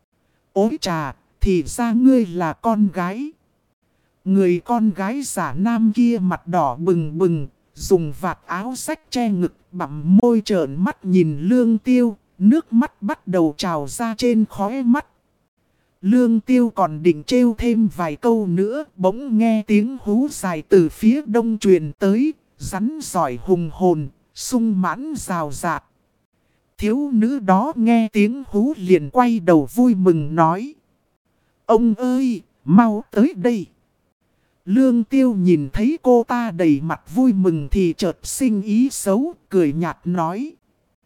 ôi trà, thì ra ngươi là con gái. Người con gái giả nam kia mặt đỏ bừng bừng, dùng vạt áo xách che ngực, bặm môi trợn mắt nhìn Lương Tiêu, nước mắt bắt đầu trào ra trên khóe mắt. Lương Tiêu còn định trêu thêm vài câu nữa, bỗng nghe tiếng hú dài từ phía đông truyền tới, rắn giỏi hùng hồn, sung mãn rào rạt. Thiếu nữ đó nghe tiếng hú liền quay đầu vui mừng nói: ông ơi, mau tới đây. Lương Tiêu nhìn thấy cô ta đầy mặt vui mừng thì chợt sinh ý xấu, cười nhạt nói: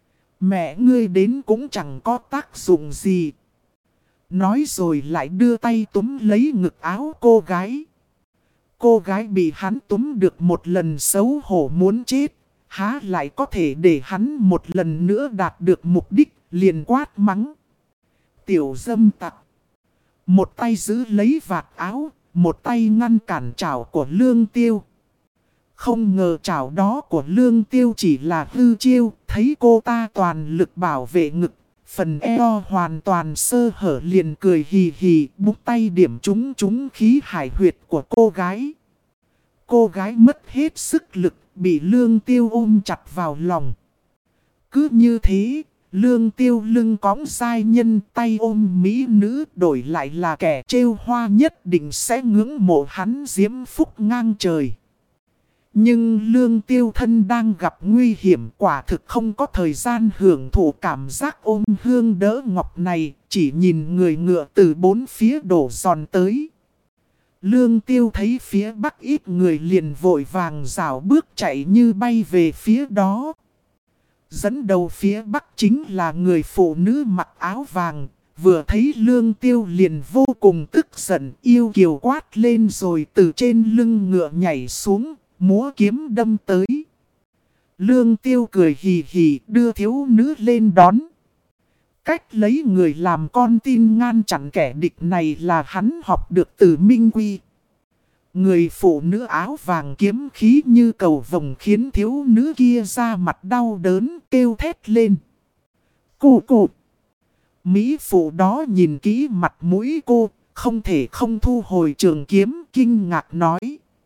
Mẹ ngươi đến cũng chẳng có tác dụng gì. Nói rồi lại đưa tay túm lấy ngực áo cô gái. Cô gái bị hắn túm được một lần xấu hổ muốn chết. Há lại có thể để hắn một lần nữa đạt được mục đích, liền quát mắng. Tiểu dâm tặc. Một tay giữ lấy vạt áo, một tay ngăn cản chảo của Lương Tiêu. Không ngờ chảo đó của Lương Tiêu chỉ là hư chiêu, thấy cô ta toàn lực bảo vệ ngực, phần eo hoàn toàn sơ hở liền cười hì hì, búng tay điểm trúng khí hải huyệt của cô gái. Cô gái mất hết sức lực, bị Lương Tiêu ôm chặt vào lòng. Cứ như thế, Lương Tiêu lưng cõng giai nhân, tay ôm mỹ nữ, đổi lại là kẻ trêu hoa nhất định sẽ ngưỡng mộ hắn diễm phúc ngang trời. Nhưng Lương Tiêu thân đang gặp nguy hiểm, quả thực không có thời gian hưởng thụ cảm giác ôm hương đỡ ngọc này, chỉ nhìn người ngựa từ bốn phía đổ giòn tới. Lương Tiêu thấy phía bắc ít người liền vội vàng rảo bước chạy như bay về phía đó. Dẫn đầu phía bắc chính là người phụ nữ mặc áo vàng, vừa thấy Lương Tiêu liền vô cùng tức giận, yêu kiều quát lên rồi từ trên lưng ngựa nhảy xuống, múa kiếm đâm tới. Lương Tiêu cười hì hì đưa thiếu nữ lên đón. Cách lấy người làm con tin ngăn chặn kẻ địch này là hắn học được từ Minh Quy. Người phụ nữ áo vàng kiếm khí như cầu vồng khiến thiếu nữ kia ra mặt đau đớn kêu thét lên. Cô! Mỹ phụ đó nhìn kỹ mặt mũi cô, không thể không thu hồi trường kiếm, kinh ngạc nói.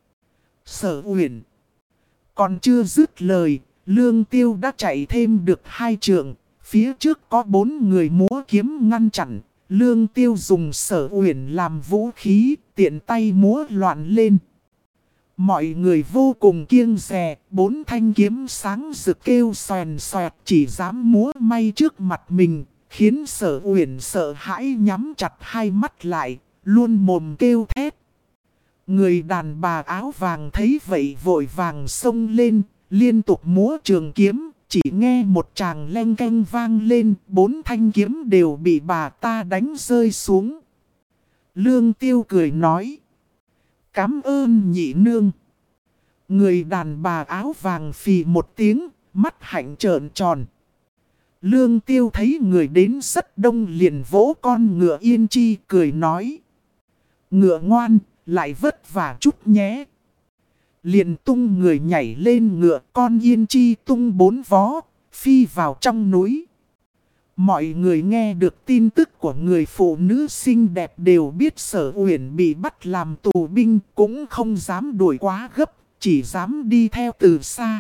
Sở Uyển. Còn chưa dứt lời, Lương Tiêu đã chạy thêm được 2 trượng, phía trước có 4 người múa kiếm ngăn chặn. Lương Tiêu dùng Sở Uyển làm vũ khí, tiện tay múa loạn lên. Mọi người vô cùng kiêng dè, 4 thanh kiếm sáng rực kêu xoèn xoẹt chỉ dám múa may trước mặt mình, khiến Sở Uyển sợ hãi nhắm chặt hai mắt lại, luôn mồm kêu thét. Người đàn bà áo vàng thấy vậy vội vàng xông lên, liên tục múa trường kiếm, chỉ nghe một tràng leng keng vang lên, 4 thanh kiếm đều bị bà ta đánh rơi xuống. Lương Tiêu cười nói. Cảm ơn nhị nương. Người đàn bà áo vàng phì một tiếng, mắt hạnh trợn tròn. Lương Tiêu thấy người đến rất đông liền vỗ con ngựa Yên Chi cười nói. Ngựa ngoan, lại vất vả chút nhé. Liền tung người nhảy lên ngựa, con Yên Chi tung 4 vó, phi vào trong núi. Mọi người nghe được tin tức của người phụ nữ xinh đẹp đều biết Sở Uyển bị bắt làm tù binh, cũng không dám đuổi quá gấp, chỉ dám đi theo từ xa.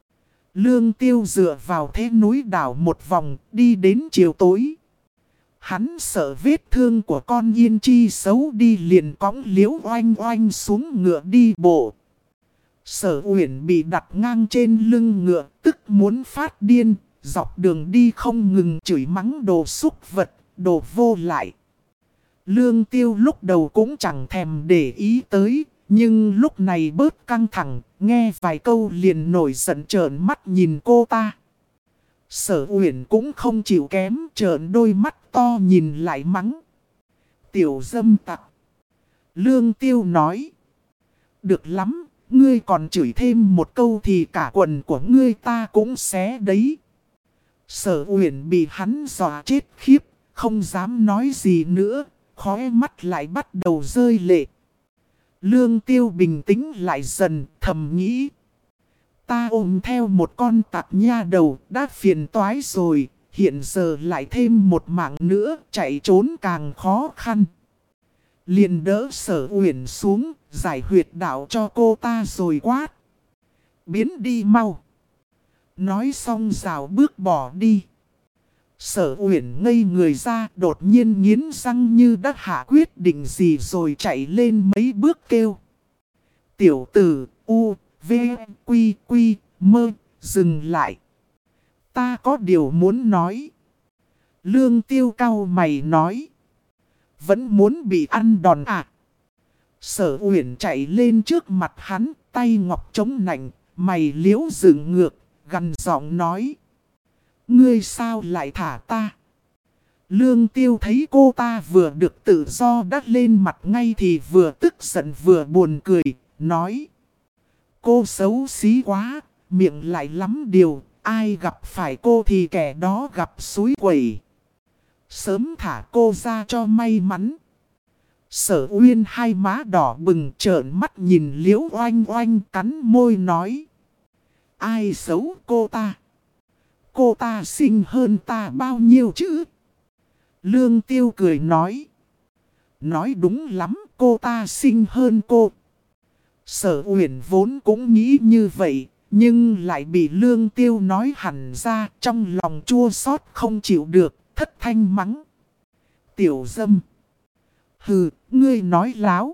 Lương Tiêu dựa vào thế núi đảo một vòng, đi đến chiều tối. Hắn sợ vết thương của con Yên Chi xấu đi liền cõng Liễu Oanh Oanh xuống ngựa đi bộ. Sở Uyển bị đặt ngang trên lưng ngựa, tức muốn phát điên, dọc đường đi không ngừng chửi mắng đồ xúc vật, đồ vô lại. Lương Tiêu lúc đầu cũng chẳng thèm để ý tới, nhưng lúc này bớt căng thẳng, nghe vài câu liền nổi giận trợn mắt nhìn cô ta. Sở Uyển cũng không chịu kém, trợn đôi mắt to nhìn lại mắng. Tiểu dâm tặc. Lương Tiêu nói. Được lắm, ngươi còn chửi thêm một câu thì cả quần của ngươi ta cũng xé đấy. Sở Uyển bị hắn dọa chết khiếp, không dám nói gì nữa, khóe mắt lại bắt đầu rơi lệ. Lương Tiêu bình tĩnh lại dần, thầm nghĩ. Ta ôm theo một con tặc nha đầu, đã phiền toái rồi, hiện giờ lại thêm một mạng nữa, chạy trốn càng khó khăn. Liền đỡ Sở Uyển xuống, giải huyệt đạo cho cô ta rồi quát. Biến đi mau. Nói xong rào bước bỏ đi. Sở Uyển ngây người ra, đột nhiên nghiến răng như đã hạ quyết định gì rồi chạy lên mấy bước kêu. Tiểu tử, u, v, quy, quy, mơ, dừng lại. Ta có điều muốn nói. Lương Tiêu cau mày nói. Vẫn muốn bị ăn đòn à? Sở Uyển chạy lên trước mặt hắn, tay ngọc chống nạnh, mày liễu dựng ngược, gằn giọng nói. Ngươi sao lại thả ta? Lương Tiêu thấy cô ta vừa được tự do đắt lên mặt ngay thì vừa tức giận vừa buồn cười, nói. Cô xấu xí quá, miệng lại lắm điều, ai gặp phải cô thì kẻ đó gặp xúi quẩy. Sớm thả cô ra cho may mắn. Sở Uyên hai má đỏ bừng trợn mắt nhìn Liễu Oanh Oanh cắn môi nói. Ai xấu cô ta? Cô ta xinh hơn ta bao nhiêu chứ? Lương Tiêu cười nói. Nói đúng lắm, cô ta xinh hơn cô. Sở Uyển vốn cũng nghĩ như vậy, nhưng lại bị Lương Tiêu nói hẳn ra, trong lòng chua xót không chịu được, thất thanh mắng. Tiểu dâm. Hừ, ngươi nói láo.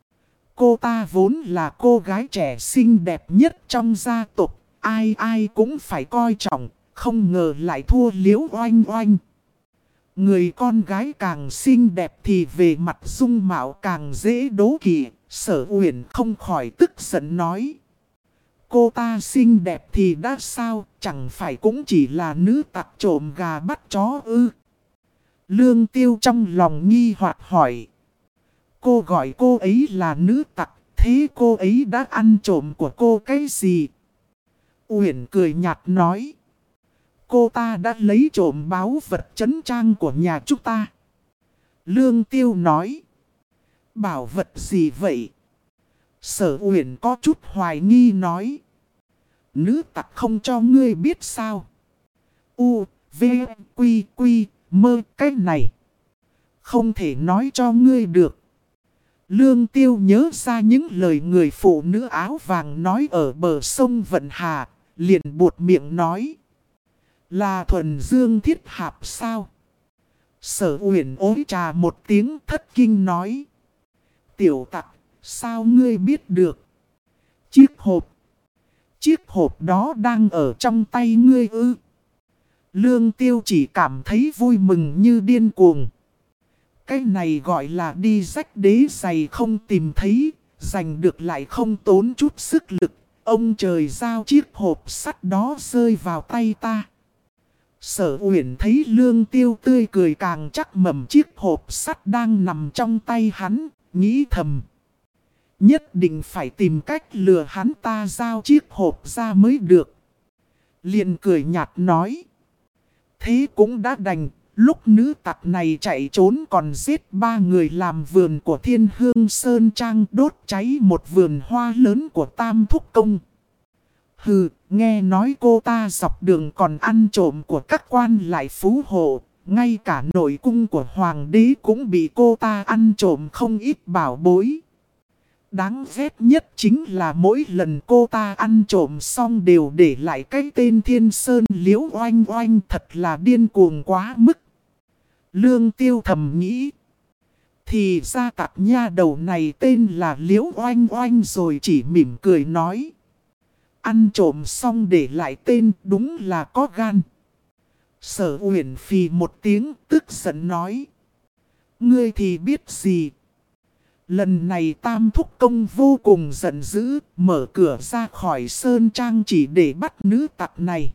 Cô ta vốn là cô gái trẻ xinh đẹp nhất trong gia tộc, ai ai cũng phải coi trọng, không ngờ lại thua Liễu Oanh Oanh. Người con gái càng xinh đẹp thì về mặt dung mạo càng dễ đố kỵ. Sở Uyển không khỏi tức giận nói. Cô ta xinh đẹp thì đã sao, chẳng phải cũng chỉ là nữ tặc trộm gà bắt chó ư? Lương Tiêu trong lòng nghi hoặc hỏi. Cô gọi cô ấy là nữ tặc, thế cô ấy đã ăn trộm của cô cái gì? Uyển cười nhạt nói. Cô ta đã lấy trộm báu vật trấn trang của nhà chúng ta. Lương Tiêu nói. Bảo vật gì vậy? Sở Uyển có chút hoài nghi nói. Nữ tặc không cho ngươi biết sao? U, V, Quy, Quy, mơ cái này. Không thể nói cho ngươi được. Lương Tiêu nhớ ra những lời người phụ nữ áo vàng nói ở bờ sông Vận Hà, liền buột miệng nói. Là thuần dương thiết hạp sao? Sở Uyển ối trà một tiếng thất kinh nói. Tiểu tặc, sao ngươi biết được? Chiếc hộp đó đang ở trong tay ngươi ư? Lương Tiêu chỉ cảm thấy vui mừng như điên cuồng. Cái này gọi là đi rách đế giày không tìm thấy, giành được lại không tốn chút sức lực. Ông trời giao chiếc hộp sắt đó rơi vào tay ta. Sở Uyển thấy Lương Tiêu tươi cười càng chắc mẩm chiếc hộp sắt đang nằm trong tay hắn, nghĩ thầm. Nhất định phải tìm cách lừa hắn ta giao chiếc hộp ra mới được. Liền cười nhạt nói. Thế cũng đã đành, lúc nữ tặc này chạy trốn còn giết 3 người làm vườn của Thiên Hương Sơn Trang, đốt cháy một vườn hoa lớn của Tam Thúc Công. Hừ, nghe nói cô ta dọc đường còn ăn trộm của các quan lại phú hộ, ngay cả nội cung của hoàng đế cũng bị cô ta ăn trộm không ít bảo bối. Đáng ghét nhất chính là mỗi lần cô ta ăn trộm xong đều để lại cái tên Thiên Sơn Liễu Oanh Oanh, thật là điên cuồng quá mức. Lương Tiêu thầm nghĩ. Thì ra cặp nha đầu này tên là Liễu Oanh Oanh rồi chỉ mỉm cười nói. Ăn trộm xong để lại tên đúng là có gan. Sở Uyển phì một tiếng tức giận nói. Ngươi thì biết gì? Lần này Tam Thúc Công vô cùng giận dữ, mở cửa ra khỏi sơn trang chỉ để bắt nữ tặc này.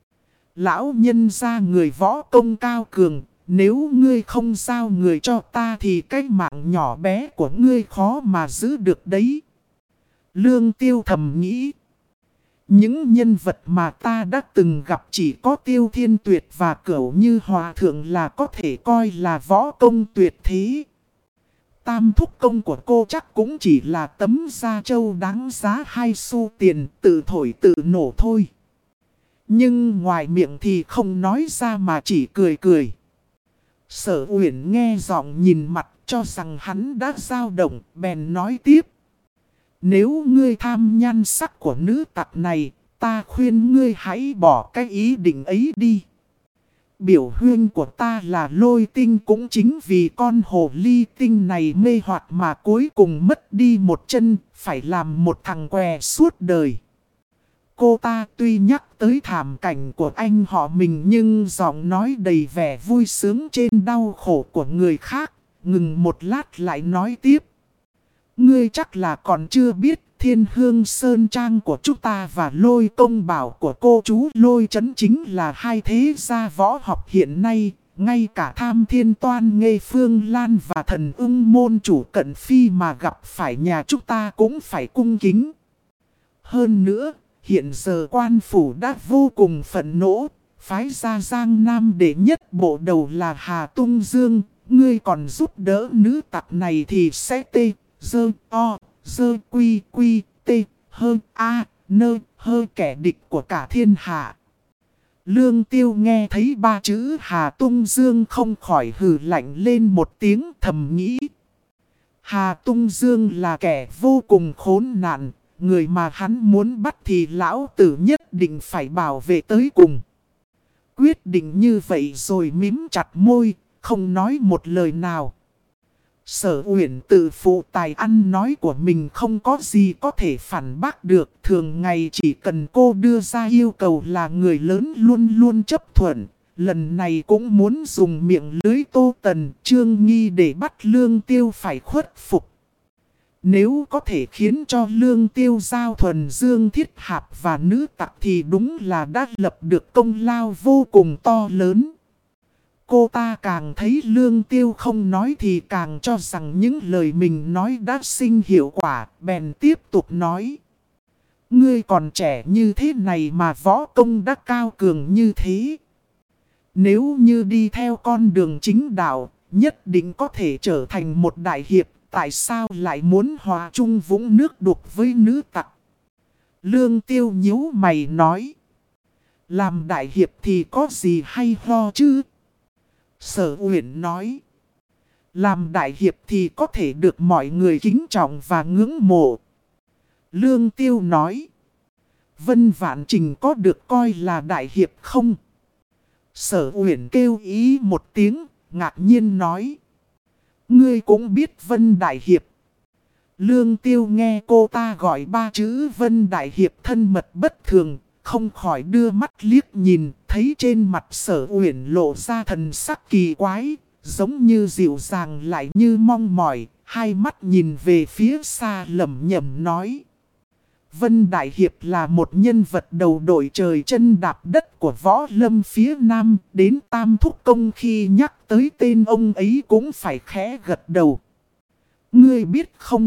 Lão nhân ra người võ công cao cường, nếu ngươi không giao người cho ta thì cái mạng nhỏ bé của ngươi khó mà giữ được đấy. Lương Tiêu thầm nghĩ. Những nhân vật mà ta đã từng gặp chỉ có Tiêu Thiên Tuyệt và Cửu Như Hòa Thượng là có thể coi là võ công tuyệt thế. Tam Thúc Công của cô chắc cũng chỉ là tấm da trâu đáng giá 2 xu tiền, tự thổi tự nổ thôi. Nhưng ngoài miệng thì không nói ra mà chỉ cười cười. Sở Uyển nghe giọng nhìn mặt cho rằng hắn đã dao động, bèn nói tiếp. Nếu ngươi tham nhan sắc của nữ tặc này, ta khuyên ngươi hãy bỏ cái ý định ấy đi. Biểu huyên của ta là Lôi Tinh cũng chính vì con hồ ly tinh này mê hoặc mà cuối cùng mất đi một chân, phải làm một thằng què suốt đời. Cô ta tuy nhắc tới thảm cảnh của anh họ mình nhưng giọng nói đầy vẻ vui sướng trên đau khổ của người khác, ngừng một lát lại nói tiếp. Ngươi chắc là còn chưa biết, Thiên Hương Sơn Trang của chúng ta và Lôi Công Bảo của cô chú Lôi Trấn chính là hai thế gia võ học hiện nay. Ngay cả Tham Thiên Toan Nghê Phương Lan và Thần Ưng môn chủ Cận Phi mà gặp phải nhà chúng ta cũng phải cung kính. Hơn nữa, hiện giờ quan phủ đã vô cùng phẫn nộ, phái ra Giang Nam đệ nhất bộ đầu là Hà Tung Dương. Ngươi còn giúp đỡ nữ tặc này thì sẽ tê, dơ, o, dơ, quy, quy, tê, hơ, a, nơ, hơ kẻ địch của cả thiên hạ. Lương Tiêu nghe thấy ba chữ Hà Tung Dương không khỏi hừ lạnh lên một tiếng, thầm nghĩ. Hà Tung Dương là kẻ vô cùng khốn nạn, người mà hắn muốn bắt thì lão tử nhất định phải bảo vệ tới cùng. Quyết định như vậy rồi mím chặt môi, không nói một lời nào. Sở Uyển tự phụ tài ăn nói của mình không có gì có thể phản bác được. Thường ngày chỉ cần cô đưa ra yêu cầu là người lớn luôn luôn chấp thuận. Lần này cũng muốn dùng miệng lưới Tô Tần, Trương Nghi để bắt Lương Tiêu phải khuất phục. Nếu có thể khiến cho Lương Tiêu giao thuần dương thiết hạp và nữ tặc thì đúng là đã lập được công lao vô cùng to lớn. Cô ta càng thấy Lương Tiêu không nói thì càng cho rằng những lời mình nói đã sinh hiệu quả, bèn tiếp tục nói. Ngươi còn trẻ như thế này mà võ công đã cao cường như thế. Nếu như đi theo con đường chính đạo, nhất định có thể trở thành một đại hiệp, tại sao lại muốn hòa chung vũng nước đục với nữ tặc? Lương Tiêu nhíu mày nói. Làm đại hiệp thì có gì hay ho chứ? Sở Uyển nói. Làm đại hiệp thì có thể được mọi người kính trọng và ngưỡng mộ. Lương Tiêu nói. Vân Vạn Trình có được coi là đại hiệp không? Sở Uyển kêu ý một tiếng, ngạc nhiên nói. Ngươi cũng biết Vân Đại Hiệp. Lương Tiêu nghe cô ta gọi ba chữ Vân Đại Hiệp thân mật bất thường, không khỏi đưa mắt liếc nhìn, thấy trên mặt Sở Uyển lộ ra thần sắc kỳ quái, giống như dịu dàng lại như mong mỏi, hai mắt nhìn về phía xa lẩm nhẩm nói. Vân Đại Hiệp là một nhân vật đầu đội trời chân đạp đất của võ lâm phía Nam, đến Tam Thúc Công khi nhắc tới tên ông ấy cũng phải khẽ gật đầu. Ngươi biết không?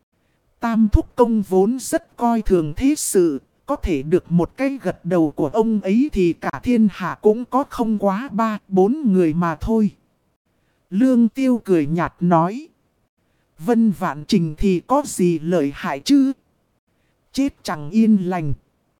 Tam Thúc Công vốn rất coi thường thế sự, có thể được một cái gật đầu của ông ấy thì cả thiên hạ cũng có không quá 3-4 người mà thôi. Lương Tiêu cười nhạt nói. Vân Vạn Trình thì có gì lợi hại chứ? Chết chẳng yên lành.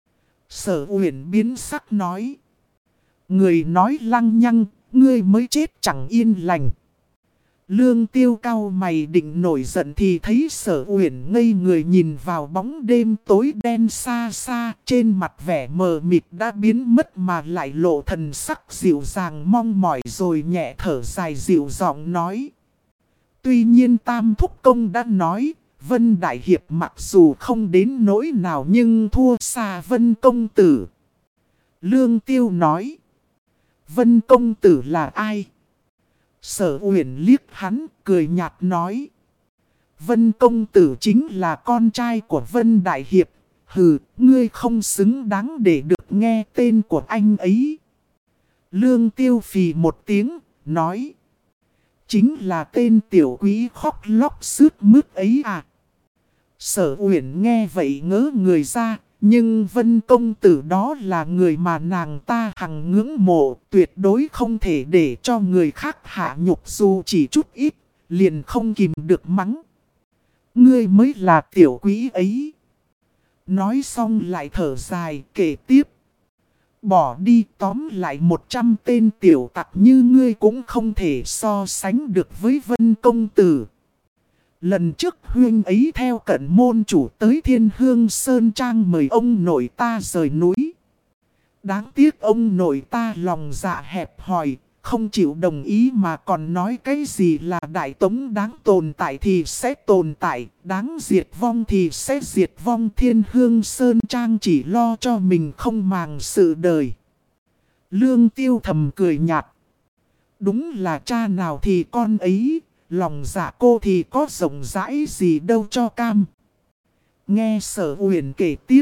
Sở Uyển biến sắc nói. Người nói lăng nhăng, ngươi mới chết chẳng yên lành. Lương Tiêu cau mày định nổi giận thì thấy Sở Uyển ngây người nhìn vào bóng đêm tối đen xa xa. Trên mặt vẻ mờ mịt đã biến mất mà lại lộ thần sắc dịu dàng mong mỏi rồi nhẹ thở dài dịu giọng nói. Tuy nhiên Tam Thúc Công đã nói, Vân Đại Hiệp mặc dù không đến nỗi nào nhưng thua xa Vân Công Tử. Lương Tiêu nói. Vân Công Tử là ai? Sở Uyển liếc hắn, cười nhạt nói. Vân Công Tử chính là con trai của Vân Đại Hiệp. Hừ, ngươi không xứng đáng để được nghe tên của anh ấy. Lương Tiêu phì một tiếng, nói. Chính là tên tiểu quý khóc lóc sướt mướt ấy à. Sở Uyển nghe vậy ngỡ người ra, nhưng Vân Công Tử đó là người mà nàng ta hằng ngưỡng mộ, tuyệt đối không thể để cho người khác hạ nhục dù chỉ chút ít, liền không kìm được mắng. Ngươi mới là tiểu quý ấy. Nói xong lại thở dài kể tiếp. Bỏ đi tóm lại 100 tên tiểu tặc như ngươi cũng không thể so sánh được với Vân Công Tử. Lần trước huynh ấy theo Cận môn chủ tới Thiên Hương Sơn Trang mời ông nội ta rời núi. Đáng tiếc ông nội ta lòng dạ hẹp hòi, không chịu đồng ý mà còn nói cái gì là Đại Tống đáng tồn tại thì sẽ tồn tại, đáng diệt vong thì sẽ diệt vong. Thiên Hương Sơn Trang chỉ lo cho mình không màng sự đời. Lương Tiêu thầm cười nhạt. Đúng là cha nào thì con ấy, lòng dạ cô thì có rộng rãi gì đâu cho cam. Nghe Sở Uyển kể tiếp.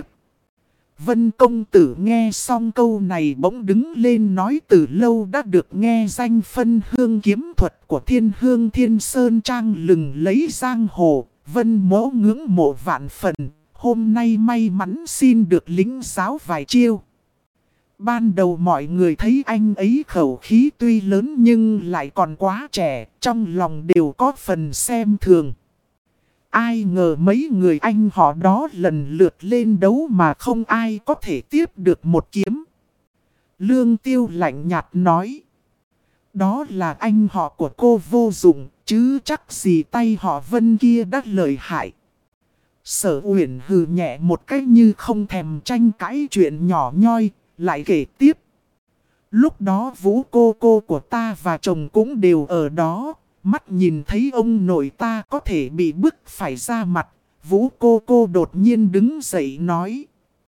Vân công tử nghe xong câu này bỗng đứng lên nói từ lâu đã được nghe danh phân hương kiếm thuật của Thiên Hương Thiên Sơn Trang lừng lấy giang hồ. Vân mỗ ngưỡng mộ vạn phần, hôm nay may mắn xin được lĩnh giáo vài chiêu. Ban đầu mọi người thấy anh ấy khẩu khí tuy lớn nhưng lại còn quá trẻ, trong lòng đều có phần xem thường. Ai ngờ mấy người anh họ đó lần lượt lên đấu mà không ai có thể tiếp được một kiếm. Lương Tiêu lạnh nhạt nói. Đó là anh họ của cô vô dụng, chứ chắc gì tay họ Vân kia đã lợi hại. Sở Uyển hừ nhẹ một cách như không thèm tranh cãi chuyện nhỏ nhoi, lại kể tiếp. Lúc đó Vũ cô của ta và chồng cũng đều ở đó. Mắt nhìn thấy ông nội ta có thể bị bức phải ra mặt. Vũ cô đột nhiên đứng dậy nói.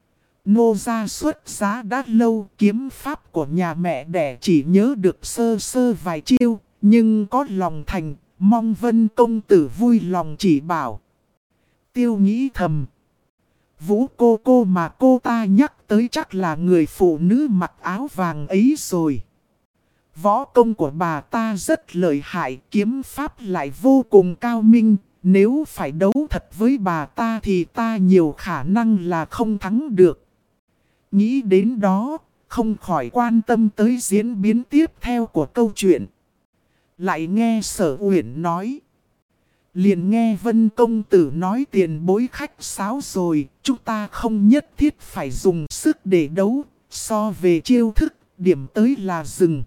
Nô gia xuất giá đã lâu, kiếm pháp của nhà mẹ đẻ chỉ nhớ được sơ sơ vài chiêu. Nhưng có lòng thành, mong Vân công tử vui lòng chỉ bảo. Tiêu nghĩ thầm. Vũ cô mà cô ta nhắc tới chắc là người phụ nữ mặc áo vàng ấy rồi. Võ công của bà ta rất lợi hại, kiếm pháp lại vô cùng cao minh. Nếu phải đấu thật với bà ta thì ta nhiều khả năng là không thắng được. Nghĩ đến đó, không khỏi quan tâm tới diễn biến tiếp theo của câu chuyện. Lại nghe Sở Uyển nói. Liền nghe Vân công tử nói tiền bối khách sáo rồi, chúng ta không nhất thiết phải dùng sức để đấu, so về chiêu thức, điểm tới là dừng.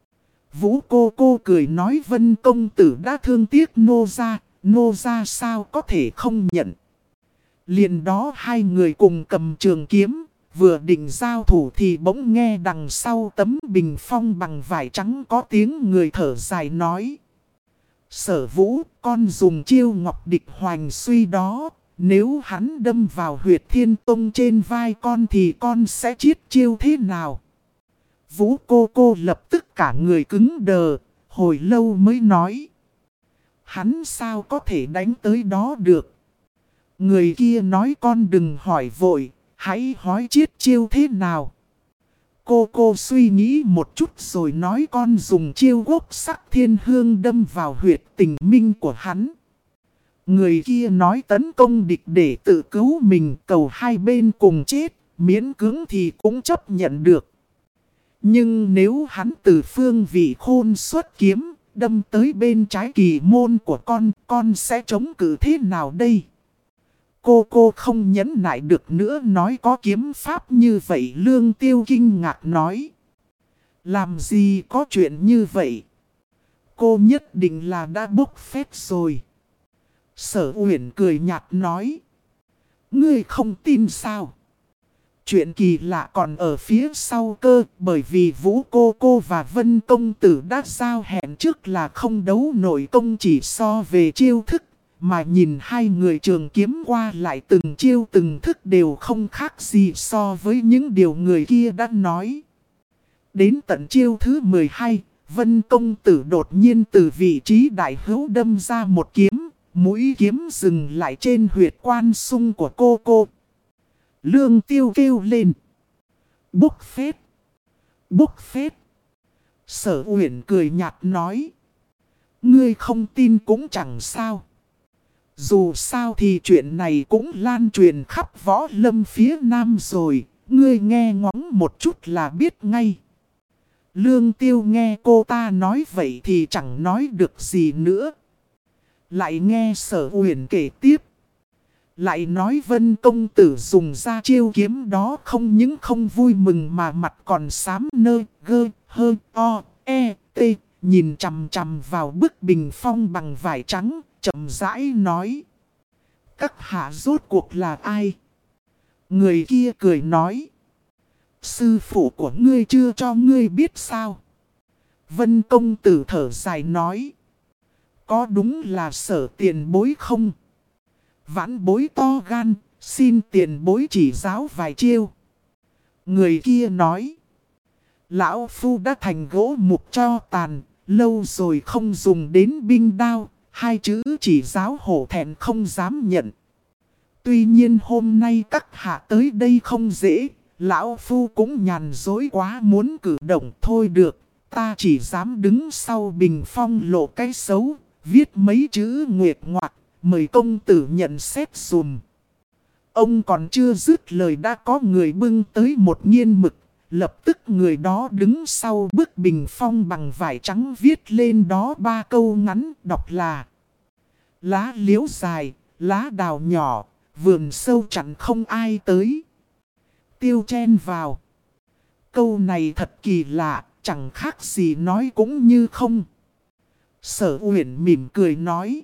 Vũ cô cười nói Vân công tử đã thương tiếc nô gia sao có thể không nhận. Liền đó hai người cùng cầm trường kiếm, vừa định giao thủ thì bỗng nghe đằng sau tấm bình phong bằng vải trắng có tiếng người thở dài nói. Sở Vũ, con dùng chiêu ngọc địch hoành suy đó, nếu hắn đâm vào huyệt thiên tông trên vai con thì con sẽ chiết chiêu thế nào? Vũ cô lập tức cả người cứng đờ, hồi lâu mới nói. Hắn sao có thể đánh tới đó được? Người kia nói con đừng hỏi vội, hãy hỏi chiết chiêu thế nào? Cô suy nghĩ một chút rồi nói con dùng chiêu quốc sắc thiên hương đâm vào huyệt tình minh của hắn. Người kia nói tấn công địch để tự cứu mình, cầu hai bên cùng chết, miễn cưỡng thì cũng chấp nhận được. Nhưng nếu hắn từ phương vị khôn xuất kiếm, đâm tới bên trái kỳ môn của con sẽ chống cự thế nào đây? Cô không nhẫn nại được nữa nói có kiếm pháp như vậy. Lương Tiêu kinh ngạc nói. Làm gì có chuyện như vậy? Cô nhất định là đã bốc phét rồi. Sở Uyển cười nhạt nói. Ngươi không tin sao? Chuyện kỳ lạ còn ở phía sau cơ, bởi vì Vũ cô và Vân công tử đã giao hẹn trước là không đấu nổi công chỉ so về chiêu thức. Mà nhìn hai người trường kiếm qua lại từng chiêu từng thức đều không khác gì so với những điều người kia đã nói. Đến tận chiêu thứ 12, Vân công tử đột nhiên từ vị trí đại hữu đâm ra một kiếm, mũi kiếm dừng lại trên huyệt quan sung của cô. Lương Tiêu kêu lên. Bốc phét! Bốc phét! Sở Uyển cười nhạt nói. Ngươi không tin cũng chẳng sao. Dù sao thì chuyện này cũng lan truyền khắp võ lâm phía nam rồi, ngươi nghe ngóng một chút là biết ngay. Lương Tiêu nghe cô ta nói vậy thì chẳng nói được gì nữa. Lại nghe Sở Uyển kể tiếp. Lại nói Vân công tử dùng ra chiêu kiếm đó không những không vui mừng mà mặt còn xám nơ, gơ, hơ, o, e, t, nhìn chằm chằm vào bức bình phong bằng vải trắng. Chậm rãi nói. Các hạ rốt cuộc là ai? Người kia cười nói. Sư phụ của ngươi chưa cho ngươi biết sao? Vân công tử thở dài nói. Có đúng là Sở tiền bối không? Vãn bối to gan, xin tiền bối chỉ giáo vài chiêu. Người kia nói. Lão Phu đã thành gỗ mục cho tàn, lâu rồi không dùng đến binh đao. Hai chữ chỉ giáo hổ thẹn không dám nhận. Tuy nhiên hôm nay các hạ tới đây không dễ, lão phu cũng nhàn dối quá muốn cử động thôi được. Ta chỉ dám đứng sau bình phong lộ cái xấu, viết mấy chữ nguệch ngoạc, mời công tử nhận xét dùm. Ông còn chưa dứt lời đã có người bưng tới một nghiên mực. Lập tức người đó đứng sau bức bình phong bằng vải trắng viết lên đó 3 câu ngắn đọc là: lá liễu dài, lá đào nhỏ, vườn sâu chẳng không ai tới. Tiêu chen vào. Câu này thật kỳ lạ, chẳng khác gì nói cũng như không. Sở Uyển mỉm cười nói.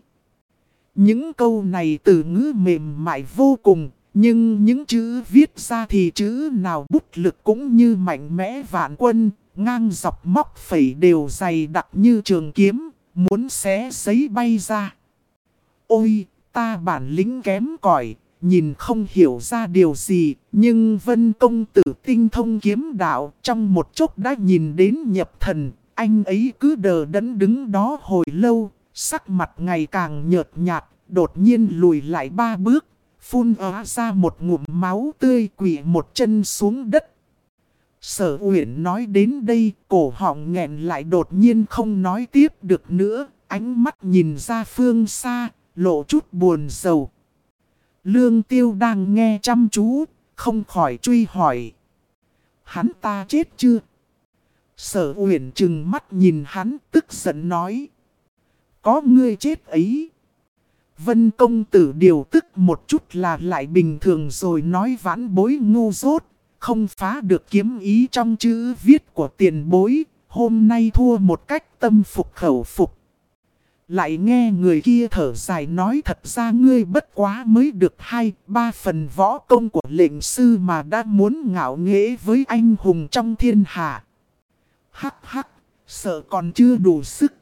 Những câu này từ ngữ mềm mại vô cùng, nhưng những chữ viết ra thì chữ nào bút lực cũng như mạnh mẽ vạn quân, ngang dọc móc phẩy đều dày đặc như trường kiếm, muốn xé giấy bay ra. Ôi, ta bản lĩnh kém cỏi, nhìn không hiểu ra điều gì, nhưng Vân công tử tinh thông kiếm đạo trong một chốc đã nhìn đến nhập thần, anh ấy cứ đờ đẫn đứng đó hồi lâu, sắc mặt ngày càng nhợt nhạt, đột nhiên lùi lại 3 bước. Phun ra một ngụm máu tươi quỵ một chân xuống đất. Sở Uyển nói đến đây, cổ họng nghẹn lại đột nhiên không nói tiếp được nữa. Ánh mắt nhìn ra phương xa, lộ chút buồn rầu. Lương Tiêu đang nghe chăm chú, không khỏi truy hỏi. Hắn ta chết chưa? Sở Uyển trừng mắt nhìn hắn, tức giận nói. Có ngươi chết ấy. Vân công tử điều tức một chút là lại bình thường rồi nói vãn bối ngu dốt, không phá được kiếm ý trong chữ viết của tiền bối, hôm nay thua một cách tâm phục khẩu phục. Lại nghe người kia thở dài nói thật ra ngươi bất quá mới được 2-3 phần võ công của lệnh sư mà đã muốn ngạo nghễ với anh hùng trong thiên hạ. Hắc hắc, sợ còn chưa đủ sức.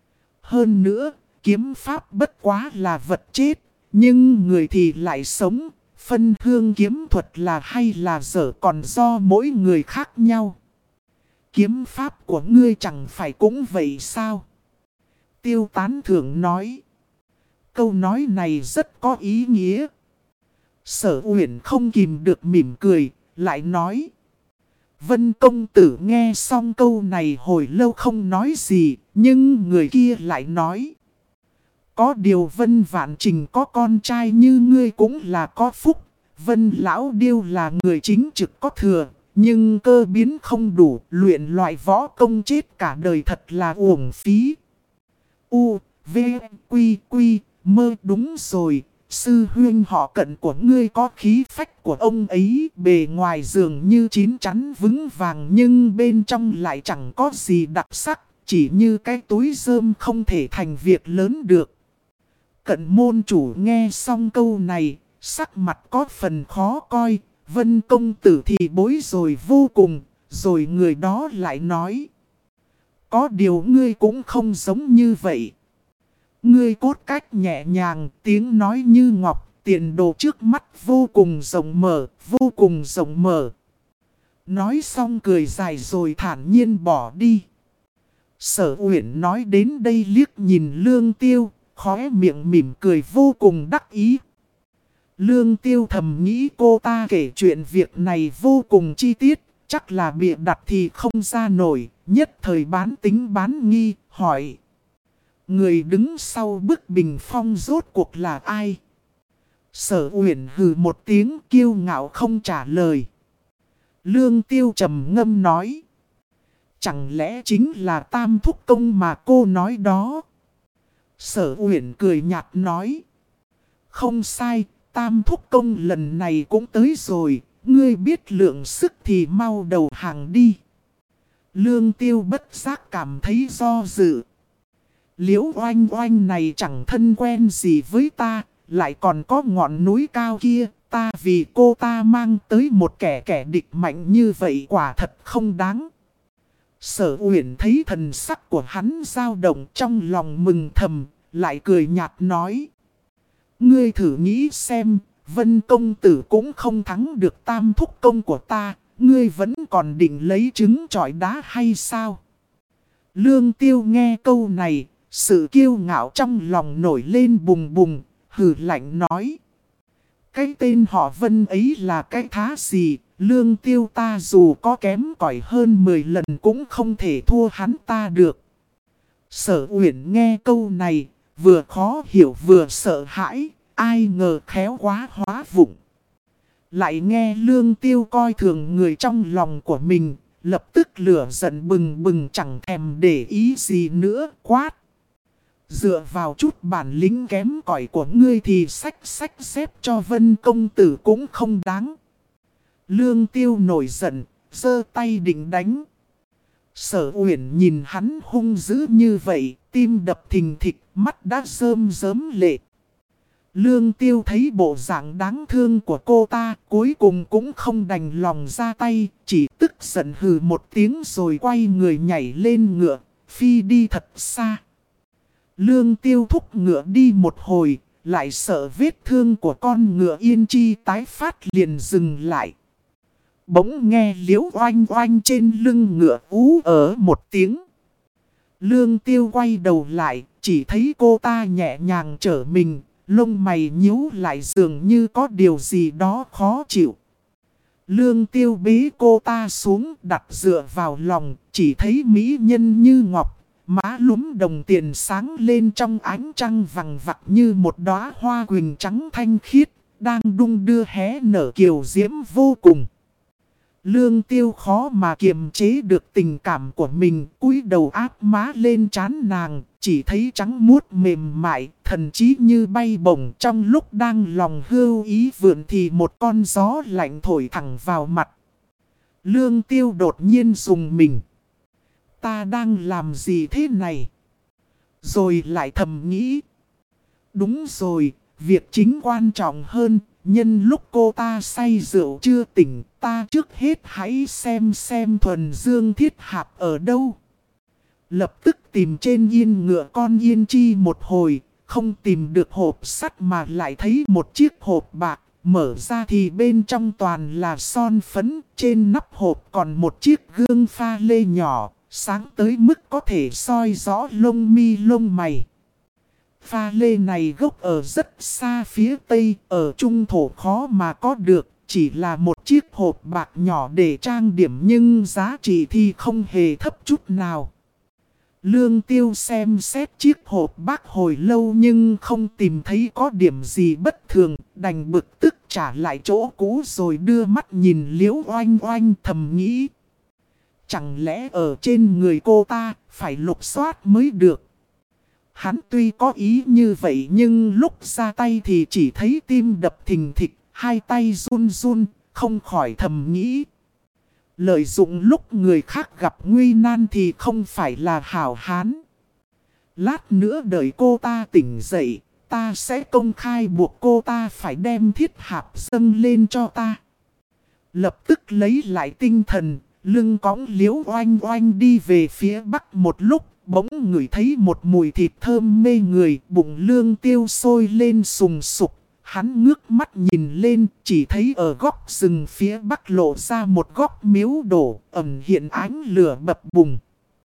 Hơn nữa, kiếm pháp bất quá là vật chết, nhưng người thì lại sống. Phân hương kiếm thuật là hay là dở còn do mỗi người khác nhau. Kiếm pháp của ngươi chẳng phải cũng vậy sao? Tiêu Tán Thưởng nói. Câu nói này rất có ý nghĩa. Sở Uyển không kìm được mỉm cười, lại nói. Vân công tử nghe xong câu này hồi lâu không nói gì, nhưng người kia lại nói. Có điều Vân Vạn Trình có con trai như ngươi cũng là có phúc. Vân Lão Điêu là người chính trực có thừa, nhưng cơ biến không đủ, luyện loại võ công chết cả đời thật là uổng phí. U, V, Quy, Quy, mơ đúng rồi, sư huynh họ Cận của ngươi có khí phách của ông ấy, bề ngoài dường như chín chắn vững vàng nhưng bên trong lại chẳng có gì đặc sắc, chỉ như cái túi rơm không thể thành việc lớn được. Cận môn chủ nghe xong câu này, sắc mặt có phần khó coi, Vân công tử thì bối rối vô cùng, rồi người đó lại nói. Có điều ngươi cũng không giống như vậy. Ngươi cốt cách nhẹ nhàng, tiếng nói như ngọc, tiền đồ trước mắt vô cùng rộng mở, vô cùng rộng mở. Nói xong cười dài rồi thản nhiên bỏ đi. Sở Uyển nói đến đây liếc nhìn Lương Tiêu, khóe miệng mỉm cười vô cùng đắc ý. Lương Tiêu thầm nghĩ cô ta kể chuyện việc này vô cùng chi tiết, chắc là bịa đặt thì không ra nổi, nhất thời bán tính bán nghi, hỏi. Người đứng sau bức bình phong rốt cuộc là ai? Sở Uyển hừ một tiếng kiêu ngạo không trả lời. Lương Tiêu trầm ngâm nói. Chẳng lẽ chính là Tam Thúc Công mà cô nói đó? Sở Uyển cười nhạt nói. Không sai, Tam Thúc Công lần này cũng tới rồi, ngươi biết lượng sức thì mau đầu hàng đi. Lương Tiêu bất giác cảm thấy do dự. Liễu Oanh Oanh này chẳng thân quen gì với ta, lại còn có ngọn núi cao kia, ta vì cô ta mang tới một kẻ địch mạnh như vậy quả thật không đáng. Sở Uyển thấy thần sắc của hắn dao động trong lòng mừng thầm, lại cười nhạt nói. Ngươi thử nghĩ xem, Vân công tử cũng không thắng được Tam Thúc Công của ta, ngươi vẫn còn định lấy trứng chọi đá hay sao? Lương Tiêu nghe câu này, sự kiêu ngạo trong lòng nổi lên bùng bùng, hừ lạnh nói. Cái tên họ Vân ấy là cái thá gì? Lương Tiêu ta dù có kém cỏi hơn 10 lần cũng không thể thua hắn ta được. Sở Uyển nghe câu này, vừa khó hiểu vừa sợ hãi, ai ngờ khéo quá hóa vụng. Lại nghe Lương Tiêu coi thường người trong lòng của mình, lập tức lửa giận bừng bừng chẳng thèm để ý gì nữa, quát. Dựa vào chút bản lĩnh kém cỏi của ngươi thì xách xếp cho Vân công tử cũng không đáng. Lương Tiêu nổi giận, giơ tay định đánh. Sở Uyển nhìn hắn hung dữ như vậy, tim đập thình thịch, mắt đã rơm rớm lệ. Lương Tiêu thấy bộ dạng đáng thương của cô ta, cuối cùng cũng không đành lòng ra tay, chỉ tức giận hừ một tiếng rồi quay người nhảy lên ngựa, phi đi thật xa. Lương Tiêu thúc ngựa đi một hồi, lại sợ vết thương của con ngựa Yên Chi tái phát liền dừng lại. Bỗng nghe liễu oanh oanh trên lưng ngựa ú ở một tiếng. Lương Tiêu quay đầu lại, chỉ thấy cô ta nhẹ nhàng trở mình, lông mày nhíu lại dường như có điều gì đó khó chịu. Lương Tiêu bế cô ta xuống đặt dựa vào lòng, chỉ thấy mỹ nhân như ngọc, má lúm đồng tiền sáng lên trong ánh trăng vằng vặc như một đóa hoa quỳnh trắng thanh khiết, đang đung đưa hé nở kiều diễm vô cùng. Lương Tiêu khó mà kiềm chế được tình cảm của mình, cúi đầu áp má lên trán nàng, chỉ thấy trắng muốt mềm mại, thần trí như bay bổng. Trong lúc đang lòng hưu ý vượn thì một con gió lạnh thổi thẳng vào mặt. Lương Tiêu đột nhiên rùng mình. Ta đang làm gì thế này? Rồi lại thầm nghĩ. Đúng rồi, việc chính quan trọng hơn. Nhân lúc cô ta say rượu chưa tỉnh, ta trước hết hãy xem thuần dương thiết hạp ở đâu. Lập tức tìm trên yên ngựa con Yên Chi một hồi, không tìm được hộp sắt mà lại thấy một chiếc hộp bạc. Mở ra thì bên trong toàn là son phấn, trên nắp hộp còn một chiếc gương pha lê nhỏ, sáng tới mức có thể soi rõ lông mi lông mày. Pha lê này gốc ở rất xa phía tây, ở trung thổ khó mà có được, chỉ là một chiếc hộp bạc nhỏ để trang điểm nhưng giá trị thì không hề thấp chút nào. Lương Tiêu xem xét chiếc hộp bạc hồi lâu nhưng không tìm thấy có điểm gì bất thường, đành bực tức trả lại chỗ cũ rồi đưa mắt nhìn liễu oanh oanh thầm nghĩ. Chẳng lẽ ở trên người cô ta phải lục soát mới được? Hắn tuy có ý như vậy nhưng lúc ra tay thì chỉ thấy tim đập thình thịch, hai tay run run, không khỏi thầm nghĩ. Lợi dụng lúc người khác gặp nguy nan thì không phải là hảo hán. Lát nữa đợi cô ta tỉnh dậy, ta sẽ công khai buộc cô ta phải đem thiết hạp dâng lên cho ta. Lập tức lấy lại tinh thần, lưng cõng liễu oanh oanh đi về phía bắc một lúc. Bỗng ngửi thấy một mùi thịt thơm mê người, bụng Lương Tiêu sôi lên sùng sục. Hắn ngước mắt nhìn lên, chỉ thấy ở góc rừng phía bắc lộ ra một góc miếu đổ, ẩn hiện ánh lửa bập bùng.